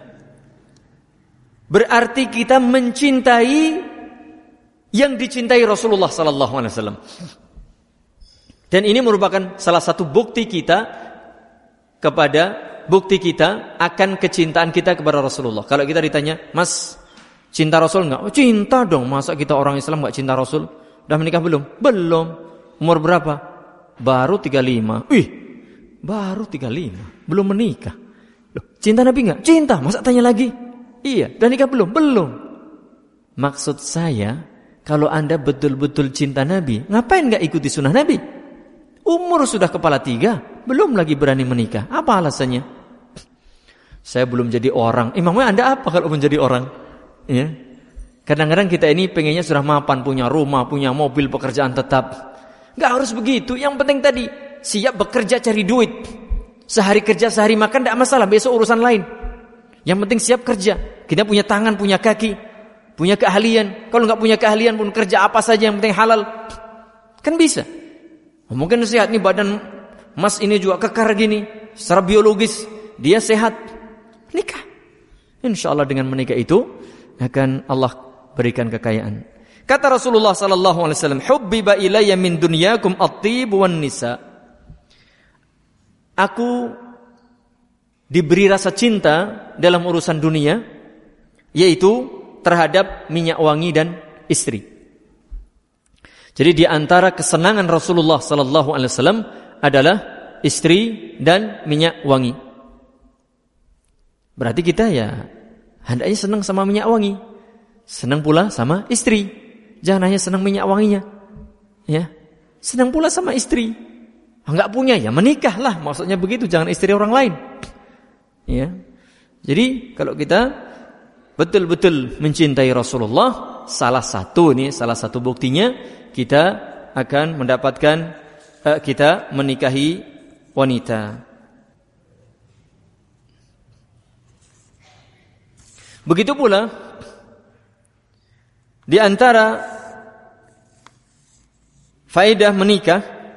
S1: berarti kita mencintai yang dicintai Rasulullah sallallahu alaihi wasallam. Dan ini merupakan salah satu bukti kita kepada bukti kita akan kecintaan kita kepada Rasulullah. Kalau kita ditanya, "Mas, cinta Rasul enggak?" Oh, cinta dong. Masa kita orang Islam enggak cinta Rasul? Udah menikah belum? Belum. Umur berapa? Baru tiga puluh lima. Ih, baru tiga puluh lima. Belum menikah. Loh, cinta Nabi enggak? Cinta. Masa tanya lagi? Iya. Udah nikah belum? Belum. Maksud saya, kalau Anda betul-betul cinta Nabi, ngapain enggak ikuti sunnah Nabi? Umur sudah kepala tiga, belum lagi berani menikah. Apa alasannya? Saya belum jadi orang. Emangnya Anda apa kalau menjadi orang? Ya. Kadang-kadang kita ini pengennya sudah mapan, punya rumah, punya mobil, pekerjaan tetap. Gak harus begitu. Yang penting tadi siap bekerja cari duit. Sehari kerja, sehari makan, tidak masalah. Besok urusan lain. Yang penting siap kerja. Kita punya tangan, punya kaki, punya keahlian. Kalau nggak punya keahlian pun kerja apa saja yang penting halal. Kan bisa. Mungkin sehat nih badan Mas ini juga kekar gini, secara biologis dia sehat. Nikah. Insya Allah dengan menikah itu akan Allah berikan kekayaan. Kata Rasulullah sallallahu alaihi wasallam, "Hubbiba ilayya min dunyakum at-tib wan nisa." Aku diberi rasa cinta dalam urusan dunia, yaitu terhadap minyak wangi dan istri. Jadi di antara kesenangan Rasulullah sallallahu alaihi wasallam adalah istri dan minyak wangi. Berarti kita ya hendaknya senang sama minyak wangi, senang pula sama istri. Jangan hanya senang minyak wanginya, ya. Senang pula sama istri. Enggak punya ya menikahlah, maksudnya begitu. Jangan istri orang lain, ya. Jadi kalau kita betul-betul mencintai Rasulullah, salah satu ini salah satu buktinya kita akan mendapatkan uh, kita menikahi wanita. Begitu pula di antara faedah menikah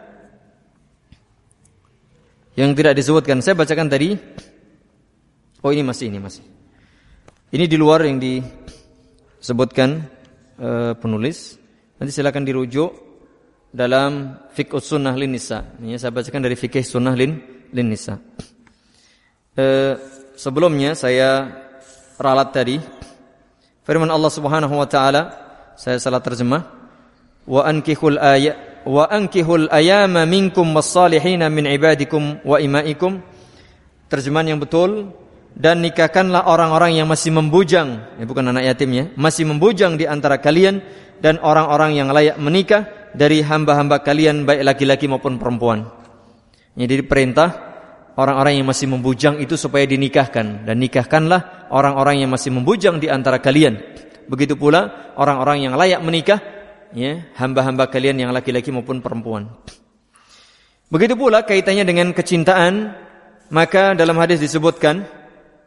S1: yang tidak disebutkan, saya bacakan tadi. Oh ini masih ini masih. Ini di luar yang disebutkan uh, penulis. Nanti silakan dirujuk dalam Fiqh Sunnah lin Nisa. Ini saya bacakan dari Fiqh Sunnah lin lin Nisa. Eh, sebelumnya saya ralat tadi firman Allah Subhanahu wa taala, saya salah terjemah. Wa ankihul aya wa ankihul ayama minkum was-salihin min ibadikum wa imaikum. Terjemahan yang betul, dan nikahkanlah orang-orang yang masih membujang, ya bukan anak yatim ya, masih membujang di antara kalian dan orang-orang yang layak menikah dari hamba-hamba kalian baik laki-laki maupun perempuan. Jadi perintah orang-orang yang masih membujang itu supaya dinikahkan, dan nikahkanlah orang-orang yang masih membujang di antara kalian. Begitu pula orang-orang yang layak menikah, ya, hamba-hamba kalian yang laki-laki maupun perempuan. Begitu pula kaitannya dengan kecintaan, maka dalam hadis disebutkan,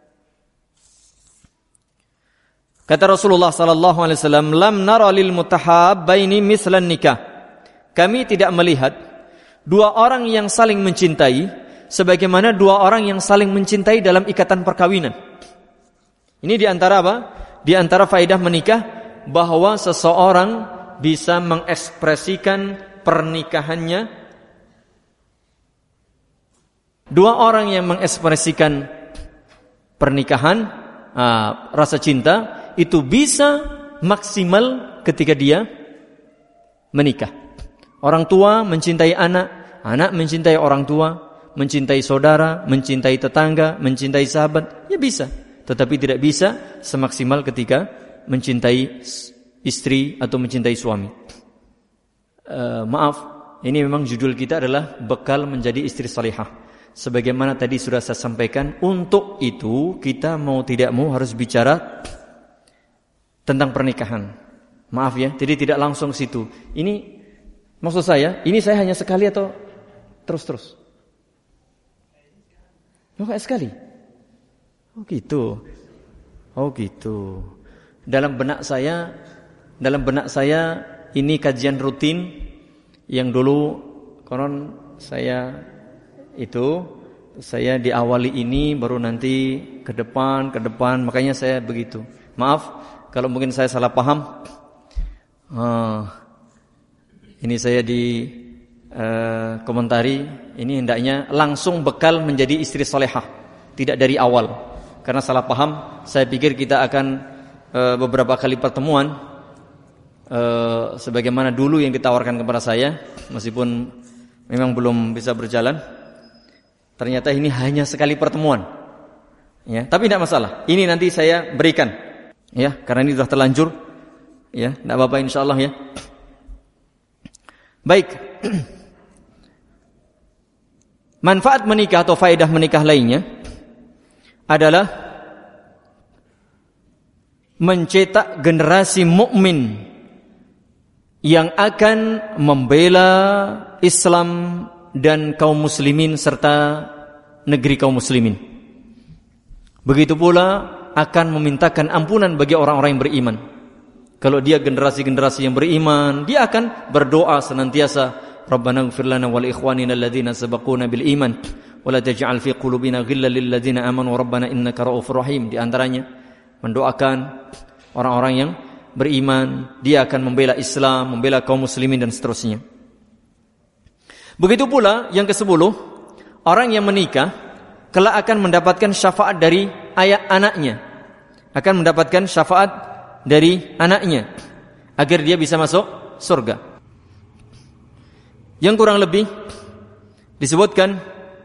S1: kata Rasulullah sallallahu alaihi wasallam, "Lam nara lil mutahabbaini mislan nikah." Kami tidak melihat dua orang yang saling mencintai sebagaimana dua orang yang saling mencintai dalam ikatan perkawinan. Ini di antara apa? Di antara faedah menikah, bahwa seseorang bisa mengekspresikan pernikahannya. Dua orang yang mengekspresikan pernikahan, uh, rasa cinta, itu bisa maksimal ketika dia menikah. Orang tua mencintai anak, anak mencintai orang tua, mencintai saudara, mencintai tetangga, mencintai sahabat, ya bisa. Tetapi tidak bisa semaksimal ketika mencintai istri atau mencintai suami. Uh, maaf, ini memang judul kita adalah bekal menjadi istri salihah. Sebagaimana tadi sudah saya sampaikan, untuk itu kita mau tidak mau harus bicara tentang pernikahan. Maaf ya, jadi tidak langsung situ. Ini Maksud saya, ini saya hanya sekali atau terus-terus? Oh, kayak sekali. Oh gitu. Oh gitu. Dalam benak saya, dalam benak saya ini kajian rutin yang dulu konon saya itu saya diawali ini baru nanti ke depan, ke depan, makanya saya begitu. Maaf kalau mungkin saya salah paham. Ah, ini saya di uh, komentari, ini hendaknya langsung bekal menjadi istri salehah, tidak dari awal. Karena salah paham, saya pikir kita akan uh, beberapa kali pertemuan uh, sebagaimana dulu yang ditawarkan kepada saya, meskipun memang belum bisa berjalan. Ternyata ini hanya sekali pertemuan. Ya, tapi tidak masalah. Ini nanti saya berikan. Ya, karena ini sudah terlanjur. Ya, tidak apa-apa insyaallah ya. Baik. Manfaat menikah atau faedah menikah lainnya adalah mencetak generasi mukmin yang akan membela Islam dan kaum muslimin serta negeri kaum muslimin. Begitu pula akan memintakan ampunan bagi orang-orang yang beriman. Kalau dia generasi-generasi yang beriman, dia akan berdoa senantiasa, Rabbana ighfir lana wal ikhwanina alladzina sabaquna bil iman wa la taj'al fi qulubina ghillan lil ladzina amanu rabbana innaka ra'ufur rahim. Di antaranya mendoakan orang-orang yang beriman, dia akan membela Islam, membela kaum muslimin dan seterusnya. Begitu pula yang kesepuluh, orang yang menikah kelak akan mendapatkan syafaat dari ayah anaknya, akan mendapatkan syafaat dari anaknya agar dia bisa masuk surga. Yang kurang lebih disebutkan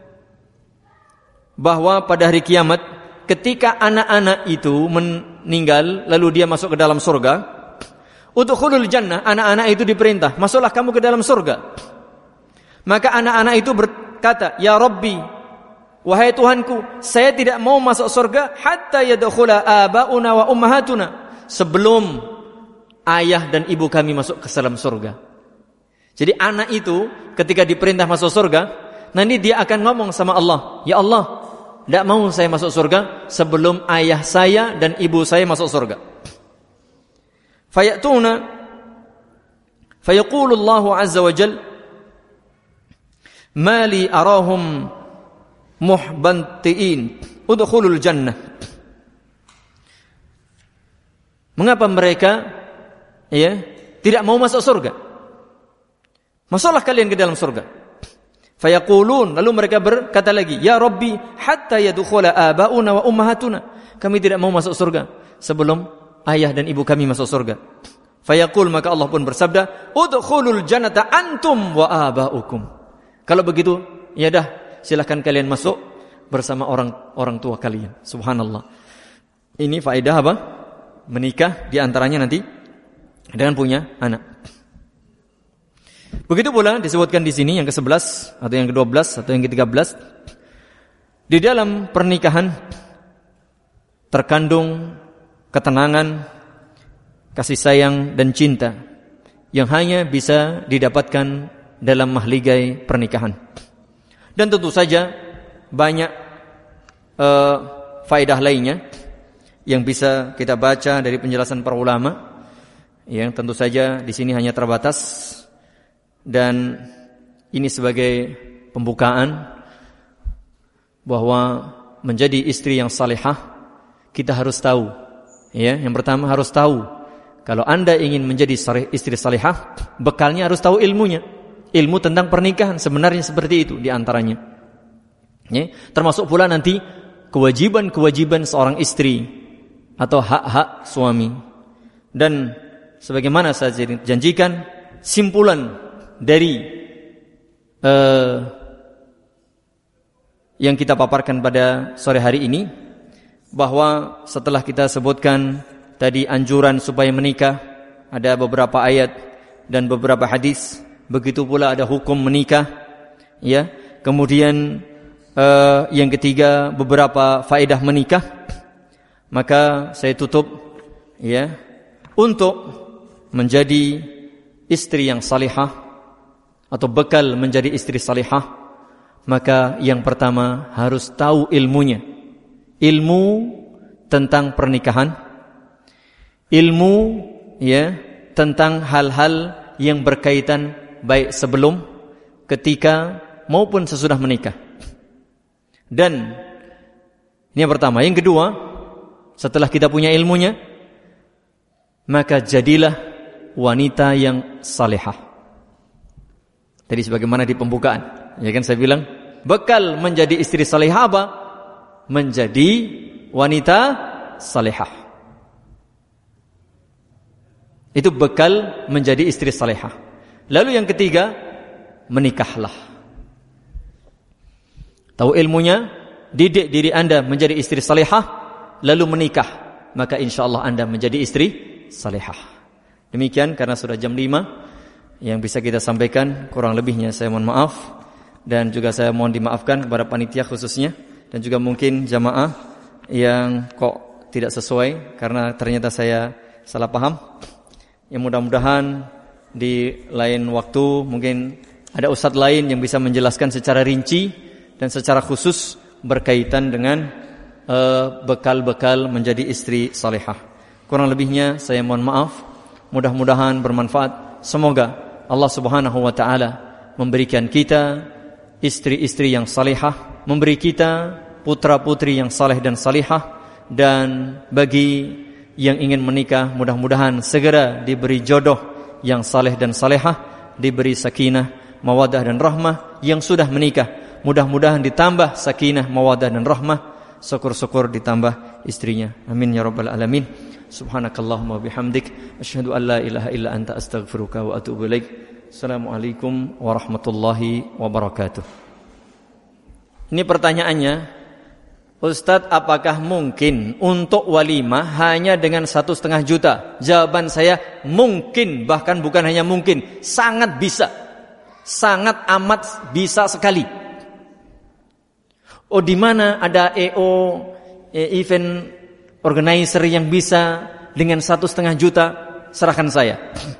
S1: bahwa pada hari kiamat ketika anak-anak itu meninggal lalu dia masuk ke dalam surga, udkhulul jannah, anak-anak itu diperintah, masuklah kamu ke dalam surga. Maka anak-anak itu berkata, ya Rabbi, wahai Tuhanku, saya tidak mau masuk surga hatta yadkhula abauna wa ummahatuna, sebelum ayah dan ibu kami masuk ke dalam surga. Jadi anak itu ketika diperintah masuk surga, nanti dia akan ngomong sama Allah, ya Allah, tidak mau saya masuk surga sebelum ayah saya dan ibu saya masuk surga. Fayatuna fayaqulu Allahu azza wa jalla, mali arahum muhbantiin udkhulul jannah. Mengapa mereka ya tidak mau masuk surga? Masuklah kalian ke dalam surga. Fayaqulun, lalu mereka berkata lagi, ya Rabbi, hatta yadkhula abauna wa ummahatuna, kami tidak mau masuk surga sebelum ayah dan ibu kami masuk surga. Fayaqul, maka Allah pun bersabda, udkhulul jannata antum wa abaukum. Kalau begitu, ya dah, silakan kalian masuk bersama orang orang tua kalian. Subhanallah. Ini faedah apa? Menikah di antaranya nanti dengan punya anak. Begitu pula disebutkan di sini yang kesebelas atau yang kedua belas atau yang ketiga belas, di dalam pernikahan terkandung ketenangan, kasih sayang dan cinta yang hanya bisa didapatkan dalam mahligai pernikahan. Dan tentu saja banyak uh, faedah lainnya yang bisa kita baca dari penjelasan para ulama, yang tentu saja di sini hanya terbatas, dan ini sebagai pembukaan bahwa menjadi istri yang salihah kita harus tahu, ya, yang pertama harus tahu kalau Anda ingin menjadi istri salihah, bekalnya harus tahu ilmunya. Ilmu tentang pernikahan sebenarnya seperti itu di antaranya. Ya, termasuk pula nanti kewajiban-kewajiban seorang istri atau hak-hak suami. Dan sebagaimana saya janjikan, simpulan dari uh, yang kita paparkan pada sore hari ini, bahwa setelah kita sebutkan tadi anjuran supaya menikah, ada beberapa ayat dan beberapa hadis. Begitu pula ada hukum menikah, ya. Kemudian uh, yang ketiga beberapa faedah menikah. Maka saya tutup, ya, untuk menjadi istri yang salihah, atau bekal menjadi istri salihah, maka yang pertama harus tahu ilmunya. Ilmu tentang pernikahan, ilmu ya tentang hal-hal yang berkaitan baik sebelum, ketika maupun sesudah menikah. Dan ini yang pertama. Yang kedua, setelah kita punya ilmunya, maka jadilah wanita yang salihah. Tadi sebagaimana di pembukaan, ya kan saya bilang, bekal menjadi istri salihah apa? Menjadi wanita salihah. Itu bekal menjadi istri salihah. Lalu yang ketiga, menikahlah. Tahu ilmunya, didik diri Anda menjadi istri salihah, lalu menikah, maka insyaallah Anda menjadi istri salihah. Demikian, karena sudah jam lima yang bisa kita sampaikan, kurang lebihnya saya mohon maaf, dan juga saya mohon dimaafkan kepada panitia khususnya, dan juga mungkin jamaah yang kok tidak sesuai karena ternyata saya salah paham. Yang mudah-mudahan di lain waktu mungkin ada ustadz lain yang bisa menjelaskan secara rinci dan secara khusus berkaitan dengan uh, bekal-bekal menjadi istri salihah. Kurang lebihnya saya mohon maaf. Mudah-mudahan bermanfaat. Semoga Allah Subhanahu wa taala memberikan kita istri-istri yang salihah, memberi kita putra-putri yang saleh dan salihah, dan bagi yang ingin menikah mudah-mudahan segera diberi jodoh yang saleh dan salihah, diberi sakinah, mawaddah dan rahmah. Yang sudah menikah mudah-mudahan ditambah sakinah, mawaddah dan rahmah, syukur-syukur ditambah istrinya. Amin ya rabbal alamin. Subhanakallahumma bihamdik asyhadu an la ilaha illa anta astaghfiruka wa atubu ilaik. Assalamualaikum warahmatullahi wabarakatuh. Ini pertanyaannya, Ustadz, apakah mungkin untuk walimah hanya dengan satu setengah juta? Jawaban saya mungkin, bahkan bukan hanya mungkin, sangat bisa, sangat amat bisa sekali. Oh, di mana ada E O, event organizer yang bisa dengan satu setengah juta? Serahkan saya.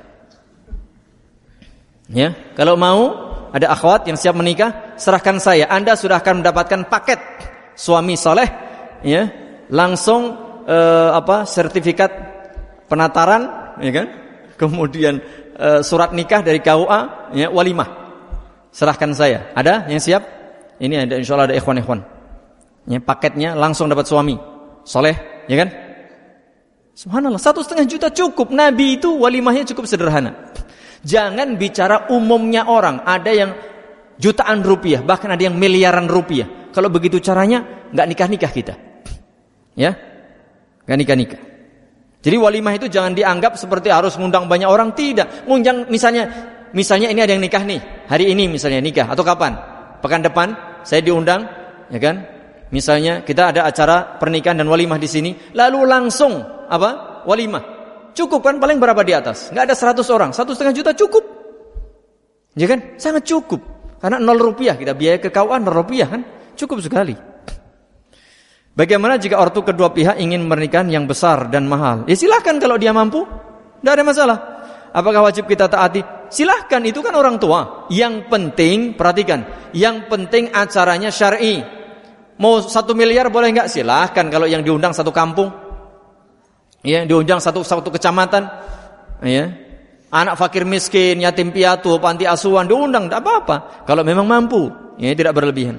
S1: Ya, kalau mau ada akhwat yang siap menikah, serahkan saya. Anda sudah akan mendapatkan paket suami soleh, ya, langsung eh, apa sertifikat penataran, ya kan? Kemudian eh, surat nikah dari K U A, ya, walimah. Serahkan saya. Ada yang siap? Ini ada, insyaallah ada ikhwan-ikhwan. Ya, paketnya langsung dapat suami soleh, ya kan? Subhanallah, satu setengah juta cukup. Nabi itu walimahnya cukup sederhana. Jangan bicara umumnya orang. Ada yang jutaan rupiah, bahkan ada yang miliaran rupiah. Kalau begitu caranya, nggak nikah-nikah kita, ya, nggak nikah-nikah. Jadi walimah itu jangan dianggap seperti harus ngundang banyak orang. Tidak. Ngundang misalnya, misalnya ini ada yang nikah nih, hari ini misalnya nikah, atau kapan? Pekan depan saya diundang, ya kan? Misalnya kita ada acara pernikahan dan walimah di sini, lalu langsung apa? Walimah. Cukup kan? Paling berapa di atas? Nggak ada seratus orang, satu setengah juta cukup, ya kan? Sangat cukup. Karena nol rupiah kita biaya ke K U A nol rupiah kan? Cukup sekali. Bagaimana jika ortu kedua pihak ingin pernikahan yang besar dan mahal? Ya silahkan kalau dia mampu, tidak ada masalah. Apakah wajib kita taati? Silahkan, itu kan orang tua. Yang penting, perhatikan, yang penting acaranya syar'i. Mau satu miliar boleh nggak? Silahkan kalau yang diundang satu kampung, ya, diundang satu satu kecamatan, ya, anak fakir miskin, yatim piatu, panti asuhan diundang, tidak apa-apa. Kalau memang mampu, ya, tidak berlebihan.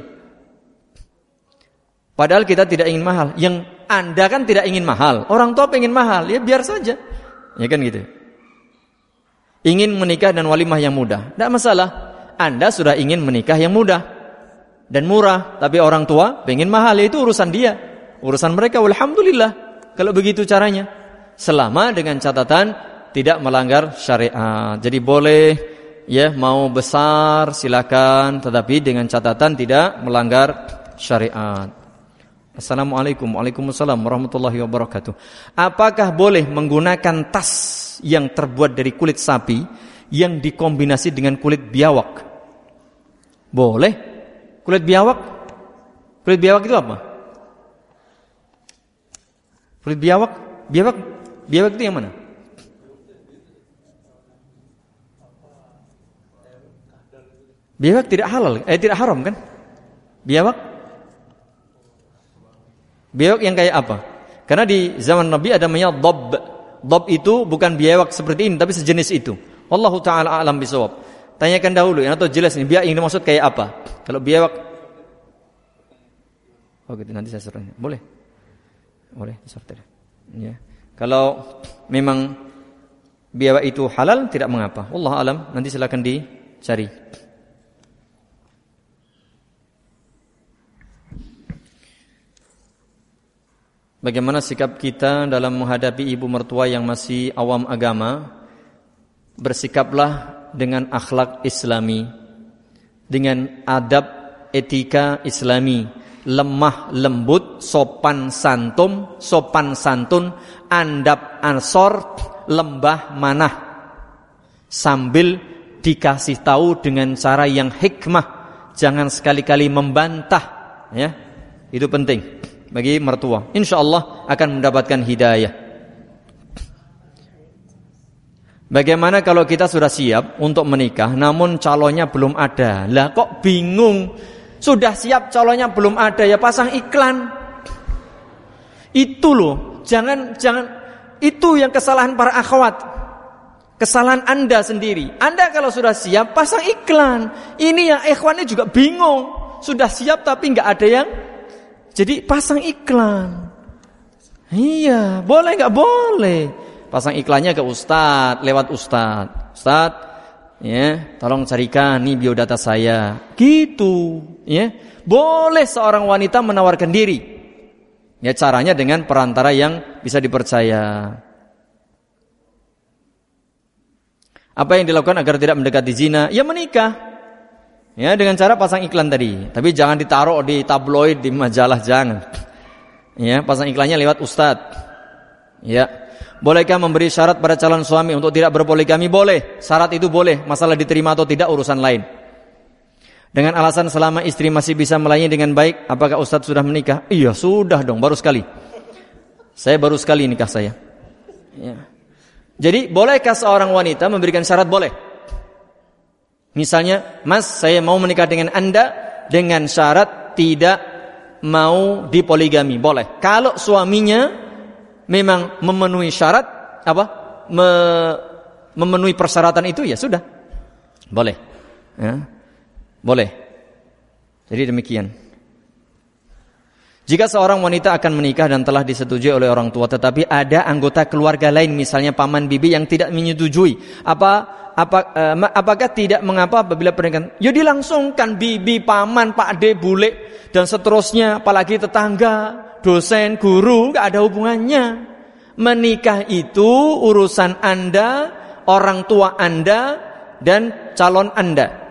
S1: Padahal kita tidak ingin mahal. Yang Anda kan tidak ingin mahal, orang tua pengen mahal, ya biar saja, ya kan gitu. Ingin menikah dan walimah yang mudah, tidak masalah. Anda sudah ingin menikah yang mudah dan murah, tapi orang tua pengen mahal, itu urusan dia, urusan mereka. Alhamdulillah kalau begitu caranya, selama dengan catatan tidak melanggar syariat. Jadi boleh, ya, mau besar silakan, tetapi dengan catatan tidak melanggar syariat. Assalamualaikum Waalaikumsalam warahmatullahi wabarakatuh. Apakah boleh menggunakan tas yang terbuat dari kulit sapi yang dikombinasi dengan kulit biawak? Boleh. Kulit biawak? Kulit biawak itu apa? Kulit biawak? Biawak? Biawak itu yang mana? Biawak tidak halal, eh tidak haram kan? Biawak? Biawak yang kayak apa? Karena di zaman Nabi ada namanya dhab. Dhab itu bukan biawak seperti ini, tapi sejenis itu. Wallahu ta'ala a'lam bishawab. Tanyakan dahulu ya, atau jelas nih biawak yang dimaksud kayak apa? Kalau biawak, oh gitu, nanti saya suruh. Boleh, boleh disortir. Ya. Kalau memang biawak itu halal, tidak mengapa. Wallahu a'lam. Nanti silakan dicari. Bagaimana sikap kita dalam menghadapi ibu mertua yang masih awam agama? Bersikaplah dengan akhlak Islami, dengan adab etika Islami, lemah lembut, sopan santun, sopan santun, andap ansor, lembah manah, sambil dikasih tahu dengan cara yang hikmah, jangan sekali-kali membantah, ya. Itu penting bagi mertua. Insyaallah akan mendapatkan hidayah. Bagaimana kalau kita sudah siap untuk menikah namun calonnya belum ada? Lah kok bingung? Sudah siap calonnya belum ada, ya pasang iklan. Itu loh, jangan jangan itu yang kesalahan para akhwat. Kesalahan Anda sendiri. Anda kalau sudah siap pasang iklan. Ini yang ikhwannya juga bingung. Sudah siap tapi enggak ada yang, jadi pasang iklan. Iya, boleh enggak boleh? Pasang iklannya ke ustadz, lewat ustadz. Ustadz, ya, tolong carikan nih biodata saya. Gitu, ya. Boleh seorang wanita menawarkan diri. Ya, caranya dengan perantara yang bisa dipercaya. Apa yang dilakukan agar tidak mendekati zina? Ya menikah. Ya, dengan cara pasang iklan tadi. Tapi jangan ditaruh di tabloid, di majalah, jangan. Ya, pasang iklannya lewat ustadz. Ya. Bolehkah memberi syarat pada calon suami untuk tidak berpoligami? Boleh. Syarat itu boleh. Masalah diterima atau tidak urusan lain. Dengan alasan selama istri masih bisa melayani dengan baik, apakah ustadz sudah menikah? Iya, sudah dong, baru sekali. Saya baru sekali nikah saya. Ya. Jadi, bolehkah seorang wanita memberikan syarat? Boleh. Misalnya, Mas, saya mau menikah dengan Anda dengan syarat tidak mau dipoligami. Boleh. Kalau suaminya memang memenuhi syarat apa? Me, memenuhi persyaratan itu, ya sudah. Boleh. Ya. Boleh. Jadi demikian. Jika seorang wanita akan menikah dan telah disetujui oleh orang tua, tetapi ada anggota keluarga lain, misalnya paman bibi yang tidak menyetujui, apa apa eh, apakah tidak mengapa apabila pernikahan? Ya dilangsungkan, bibi, paman, pak de, bule dan seterusnya, apalagi tetangga, dosen, guru, enggak ada hubungannya. Menikah itu urusan Anda, orang tua Anda dan calon Anda.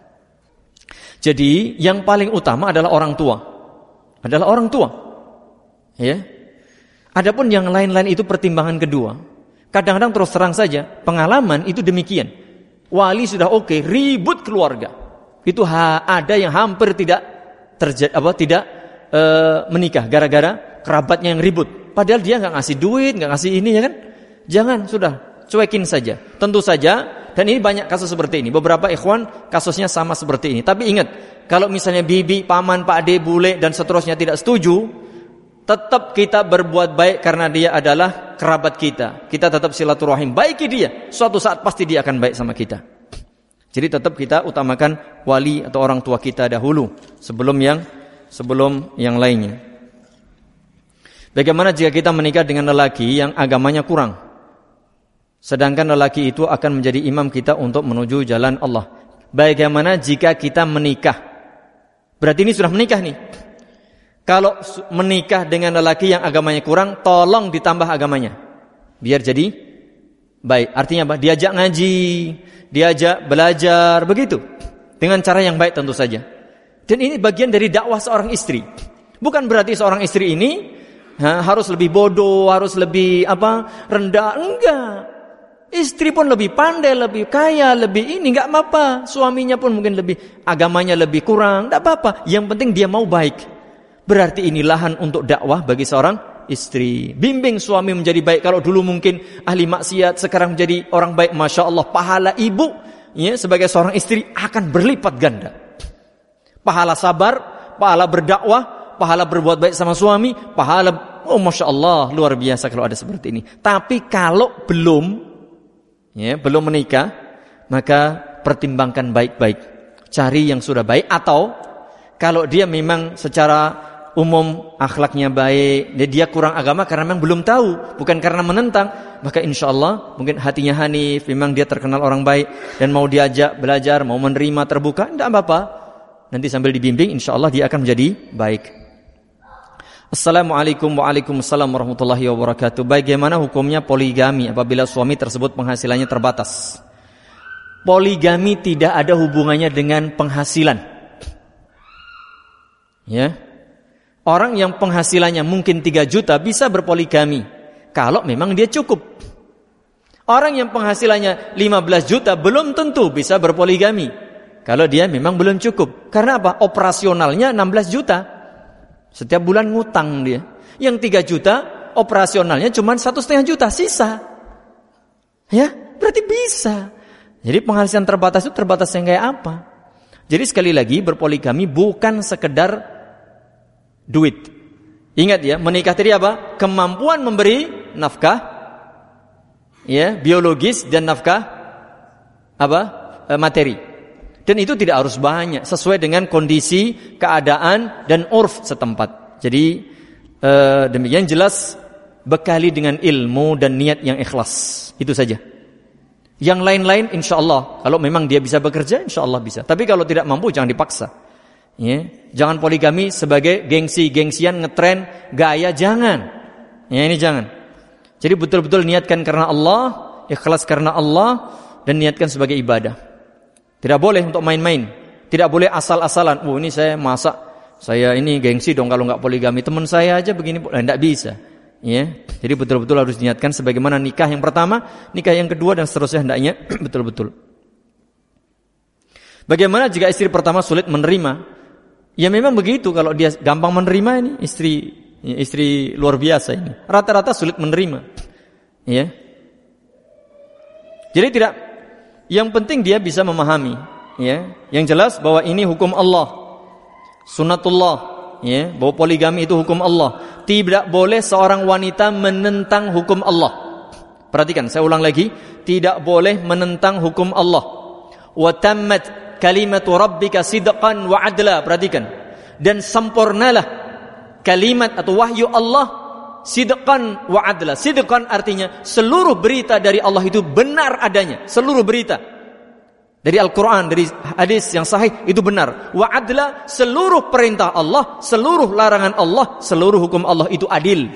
S1: Jadi yang paling utama adalah orang tua. Adalah orang tua. Ya. Adapun yang lain-lain itu pertimbangan kedua. Kadang-kadang terus terang saja, pengalaman itu demikian. Wali sudah oke, okay, ribut keluarga. Itu ha, ada yang hampir tidak terjadi apa tidak e, menikah gara-gara kerabatnya yang ribut. Padahal dia enggak ngasih duit, enggak ngasih ini, ya kan? Jangan, sudah, cuekin saja. Tentu saja, dan ini banyak kasus seperti ini. Beberapa ikhwan kasusnya sama seperti ini. Tapi ingat, kalau misalnya bibi, paman, pak de, bule dan seterusnya tidak setuju, tetap kita berbuat baik karena dia adalah kerabat kita. Kita tetap silaturahim, baiki dia. Suatu saat pasti dia akan baik sama kita. Jadi tetap kita utamakan wali atau orang tua kita dahulu sebelum yang sebelum yang lainnya. Bagaimana jika kita menikah dengan lelaki yang agamanya kurang, sedangkan lelaki itu akan menjadi imam kita untuk menuju jalan Allah? Bagaimana jika kita menikah? Berarti ini sudah menikah nih. Kalau menikah dengan lelaki yang agamanya kurang, tolong ditambah agamanya, biar jadi baik. Artinya apa? Diajak ngaji, diajak belajar, begitu. Dengan cara yang baik tentu saja. Dan ini bagian dari dakwah seorang istri. Bukan berarti seorang istri ini ha, harus lebih bodoh, harus lebih apa rendah. Enggak. Istri pun lebih pandai, lebih kaya, lebih ini, enggak apa-apa. Suaminya pun mungkin lebih agamanya lebih kurang, enggak apa-apa. Yang penting dia mau baik. Berarti ini lahan untuk dakwah bagi seorang istri. Bimbing suami menjadi baik. Kalau dulu mungkin ahli maksiat, sekarang menjadi orang baik, masya Allah, pahala ibu ya, sebagai seorang istri akan berlipat ganda. Pahala sabar, pahala berdakwah, pahala berbuat baik sama suami, pahala, oh Masya Allah, luar biasa kalau ada seperti ini. Tapi kalau belum, ya, belum menikah, maka pertimbangkan baik-baik. Cari yang sudah baik, atau kalau dia memang secara umum akhlaknya baik, dia kurang agama karena memang belum tahu, bukan karena menentang, maka insya Allah mungkin hatinya hanif, memang dia terkenal orang baik dan mau diajak belajar, mau menerima terbuka, tidak apa-apa. Nanti sambil dibimbing, insya Allah dia akan menjadi baik. Assalamualaikum waalaikumsalam warahmatullahi wabarakatuh. Bagaimana hukumnya poligami apabila suami tersebut penghasilannya terbatas? Poligami tidak ada hubungannya dengan penghasilan. Ya. Orang yang penghasilannya mungkin tiga juta bisa berpoligami kalau memang dia cukup. Orang yang penghasilannya lima belas juta belum tentu bisa berpoligami kalau dia memang belum cukup. Karena apa? Operasionalnya enam belas juta. Setiap bulan ngutang dia. Yang tiga juta operasionalnya cuma satu setengah juta sisa. Ya, berarti bisa. Jadi penghasilan terbatas itu terbatas yang kayak apa? Jadi sekali lagi, berpoligami bukan sekedar duit. Ingat ya, menikah tadi apa? Kemampuan memberi nafkah, ya, biologis dan nafkah apa? E, materi. Dan itu tidak harus banyak, sesuai dengan kondisi, keadaan dan urf setempat. Jadi e, demikian jelas, bekali dengan ilmu dan niat yang ikhlas. Itu saja. Yang lain-lain insya Allah, kalau memang dia bisa bekerja, insya Allah bisa. Tapi kalau tidak mampu, jangan dipaksa. Ya, jangan poligami sebagai gengsi-gengsian, ngetren, gaya, jangan. Ya, ini jangan. Jadi betul-betul niatkan karena Allah, ikhlas karena Allah, dan niatkan sebagai ibadah. Tidak boleh untuk main-main. Tidak boleh asal-asalan. Oh, ini saya masak, saya ini gengsi dong kalau nggak poligami. Teman saya aja begini, nah, tidak bisa. Ya, jadi betul-betul harus niatkan sebagaimana nikah yang pertama, nikah yang kedua, dan seterusnya hendaknya betul-betul. Bagaimana jika istri pertama sulit menerima? Ya memang begitu, kalau dia gampang menerima ini istri ya, istri luar biasa ini. Rata-rata sulit menerima. Ya. Jadi tidak, yang penting dia bisa memahami, ya. Yang jelas bahwa ini hukum Allah. Sunnatullah, ya, bahwa poligami itu hukum Allah. Tidak boleh seorang wanita menentang hukum Allah. Perhatikan, saya ulang lagi, tidak boleh menentang hukum Allah. Wa tammat kalimatu rabbika sidqan wa adla. Perhatikan. Dan sempurnalah kalimat atau wahyu Allah sidqan wa adla. Sidqan artinya seluruh berita dari Allah itu benar adanya. Seluruh berita dari Al-Quran, dari hadis yang sahih itu benar. Wa adla, seluruh perintah Allah, seluruh larangan Allah, seluruh hukum Allah itu adil.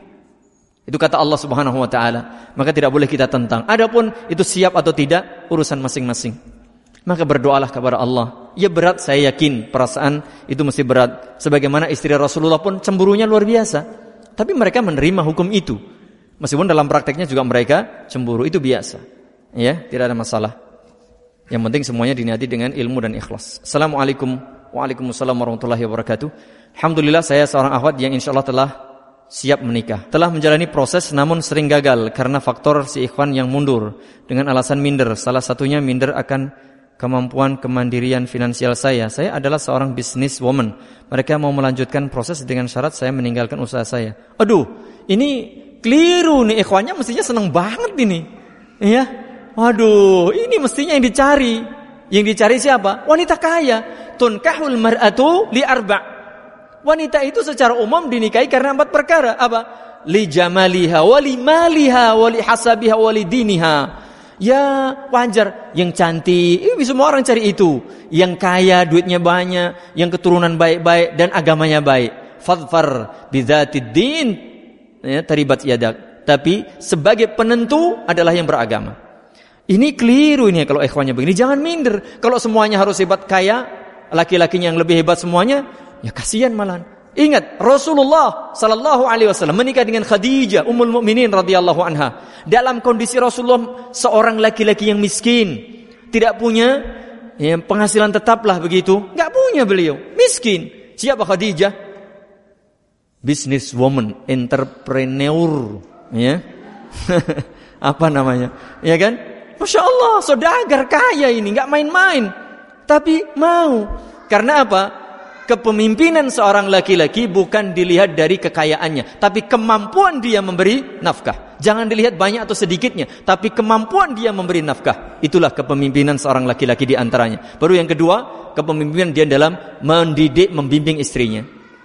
S1: Itu kata Allah Subhanahu wa taala. Maka tidak boleh kita tentang. Adapun itu siap atau tidak, urusan masing-masing. Maka berdoalah kepada Allah. Ya berat, saya yakin perasaan itu mesti berat. Sebagaimana istri Rasulullah pun cemburunya luar biasa. Tapi mereka menerima hukum itu. Meskipun dalam prakteknya juga mereka cemburu, itu biasa. Ya, tidak ada masalah. Yang penting semuanya diniati dengan ilmu dan ikhlas. Assalamualaikum waalaikumsalam warahmatullahi wabarakatuh. Alhamdulillah saya seorang akhwat yang insyaAllah telah siap menikah. Telah menjalani proses namun sering gagal karena faktor si ikhwan yang mundur dengan alasan minder. Salah satunya minder akan kemampuan kemandirian finansial saya. Saya adalah seorang business woman. Mereka mau melanjutkan proses dengan syarat saya meninggalkan usaha saya. Aduh, ini keliru nih, ikhwannya mestinya senang banget ini. Iya. Waduh, ini mestinya yang dicari. Yang dicari siapa? Wanita kaya. Tunkahul mar'atu li arba'. Wanita itu secara umum dinikahi karena empat perkara. Apa? Li jamaliha, wa li maliha, wa li hasabiha, wa li diniha. Ya wajar, yang cantik, eh, semua orang cari itu. Yang kaya, duitnya banyak, yang keturunan baik-baik dan agamanya baik. Fadfar bidzatid din, ya, taribat yadak. Tapi sebagai penentu adalah yang beragama. Ini keliru ini kalau ikhwannya begini. Jangan minder. Kalau semuanya harus hebat kaya, laki-lakinya yang lebih hebat semuanya, ya kasihan malahan. Ingat, Rasulullah sallallahu alaihi wasallam menikah dengan Khadijah ummul mukminin radhiyallahu anha. Dalam kondisi Rasulullah seorang laki-laki yang miskin, tidak punya ya, penghasilan tetaplah begitu, enggak punya beliau, miskin. Siapa Khadijah? Business woman, entrepreneur, ya. Apa namanya? Ya kan? Masya Allah, saudagar kaya ini, gak main-main. Tapi mau. Karena apa? Kepemimpinan seorang laki-laki bukan dilihat dari kekayaannya, tapi kemampuan dia memberi nafkah. Jangan dilihat banyak atau sedikitnya, tapi kemampuan dia memberi nafkah. Itulah kepemimpinan seorang laki-laki di antaranya. Baru yang kedua, kepemimpinan dia dalam mendidik, membimbing istrinya.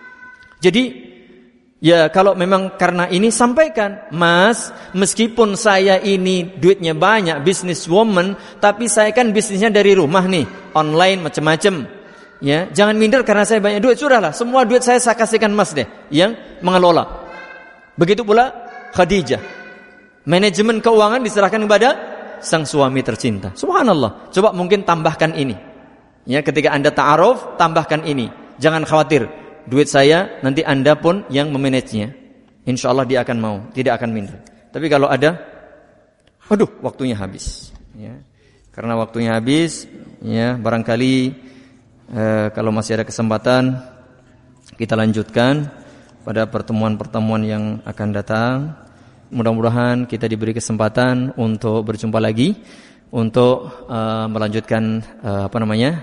S1: Jadi ya kalau memang karena ini sampaikan, Mas, meskipun saya ini duitnya banyak, businesswoman, tapi saya kan bisnisnya dari rumah nih, online macam-macam. Ya, jangan minder karena saya banyak duit, sudahlah, semua duit saya saya kasihkan Mas deh yang mengelola. Begitu pula Khadijah. Manajemen keuangan diserahkan kepada sang suami tercinta. Subhanallah. Coba mungkin tambahkan ini. Ya, ketika Anda ta'aruf, tambahkan ini. Jangan khawatir, duit saya nanti Anda pun yang memanagenya. Insya Allah dia akan mau, tidak akan minder. Tapi kalau ada, aduh, waktunya habis. Ya. Karena waktunya habis, ya barangkali eh, kalau masih ada kesempatan kita lanjutkan pada pertemuan-pertemuan yang akan datang. Mudah-mudahan kita diberi kesempatan untuk berjumpa lagi, untuk uh, melanjutkan uh, apa namanya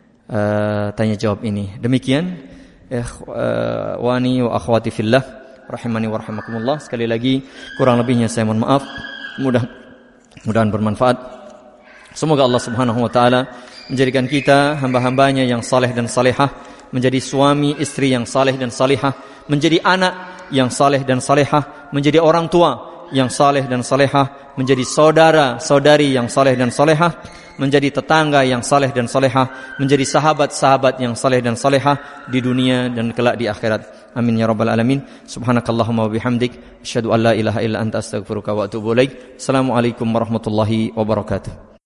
S1: uh, tanya jawab ini. Demikian. Ikhwani wa akhwati fillah rahimani wa rahimakumullah. Sekali lagi kurang lebihnya saya mohon maaf. Mudah mudahan bermanfaat. Semoga Allah Subhanahu wa taala menjadikan kita hamba-hambanya yang saleh dan salehah, menjadi suami istri yang saleh dan salihah, menjadi anak yang saleh dan salehah, menjadi orang tua yang saleh dan salehah, menjadi saudara saudari yang saleh dan salehah, menjadi tetangga yang saleh dan salehah, menjadi sahabat-sahabat yang saleh dan salehah di dunia dan kelak di akhirat. Amin ya rabbal alamin. Subhanakallahumma wa bihamdik, asyhadu an la ilaha illa anta astaghfiruka wa atubu ilaik. Assalamualaikum warahmatullahi wabarakatuh.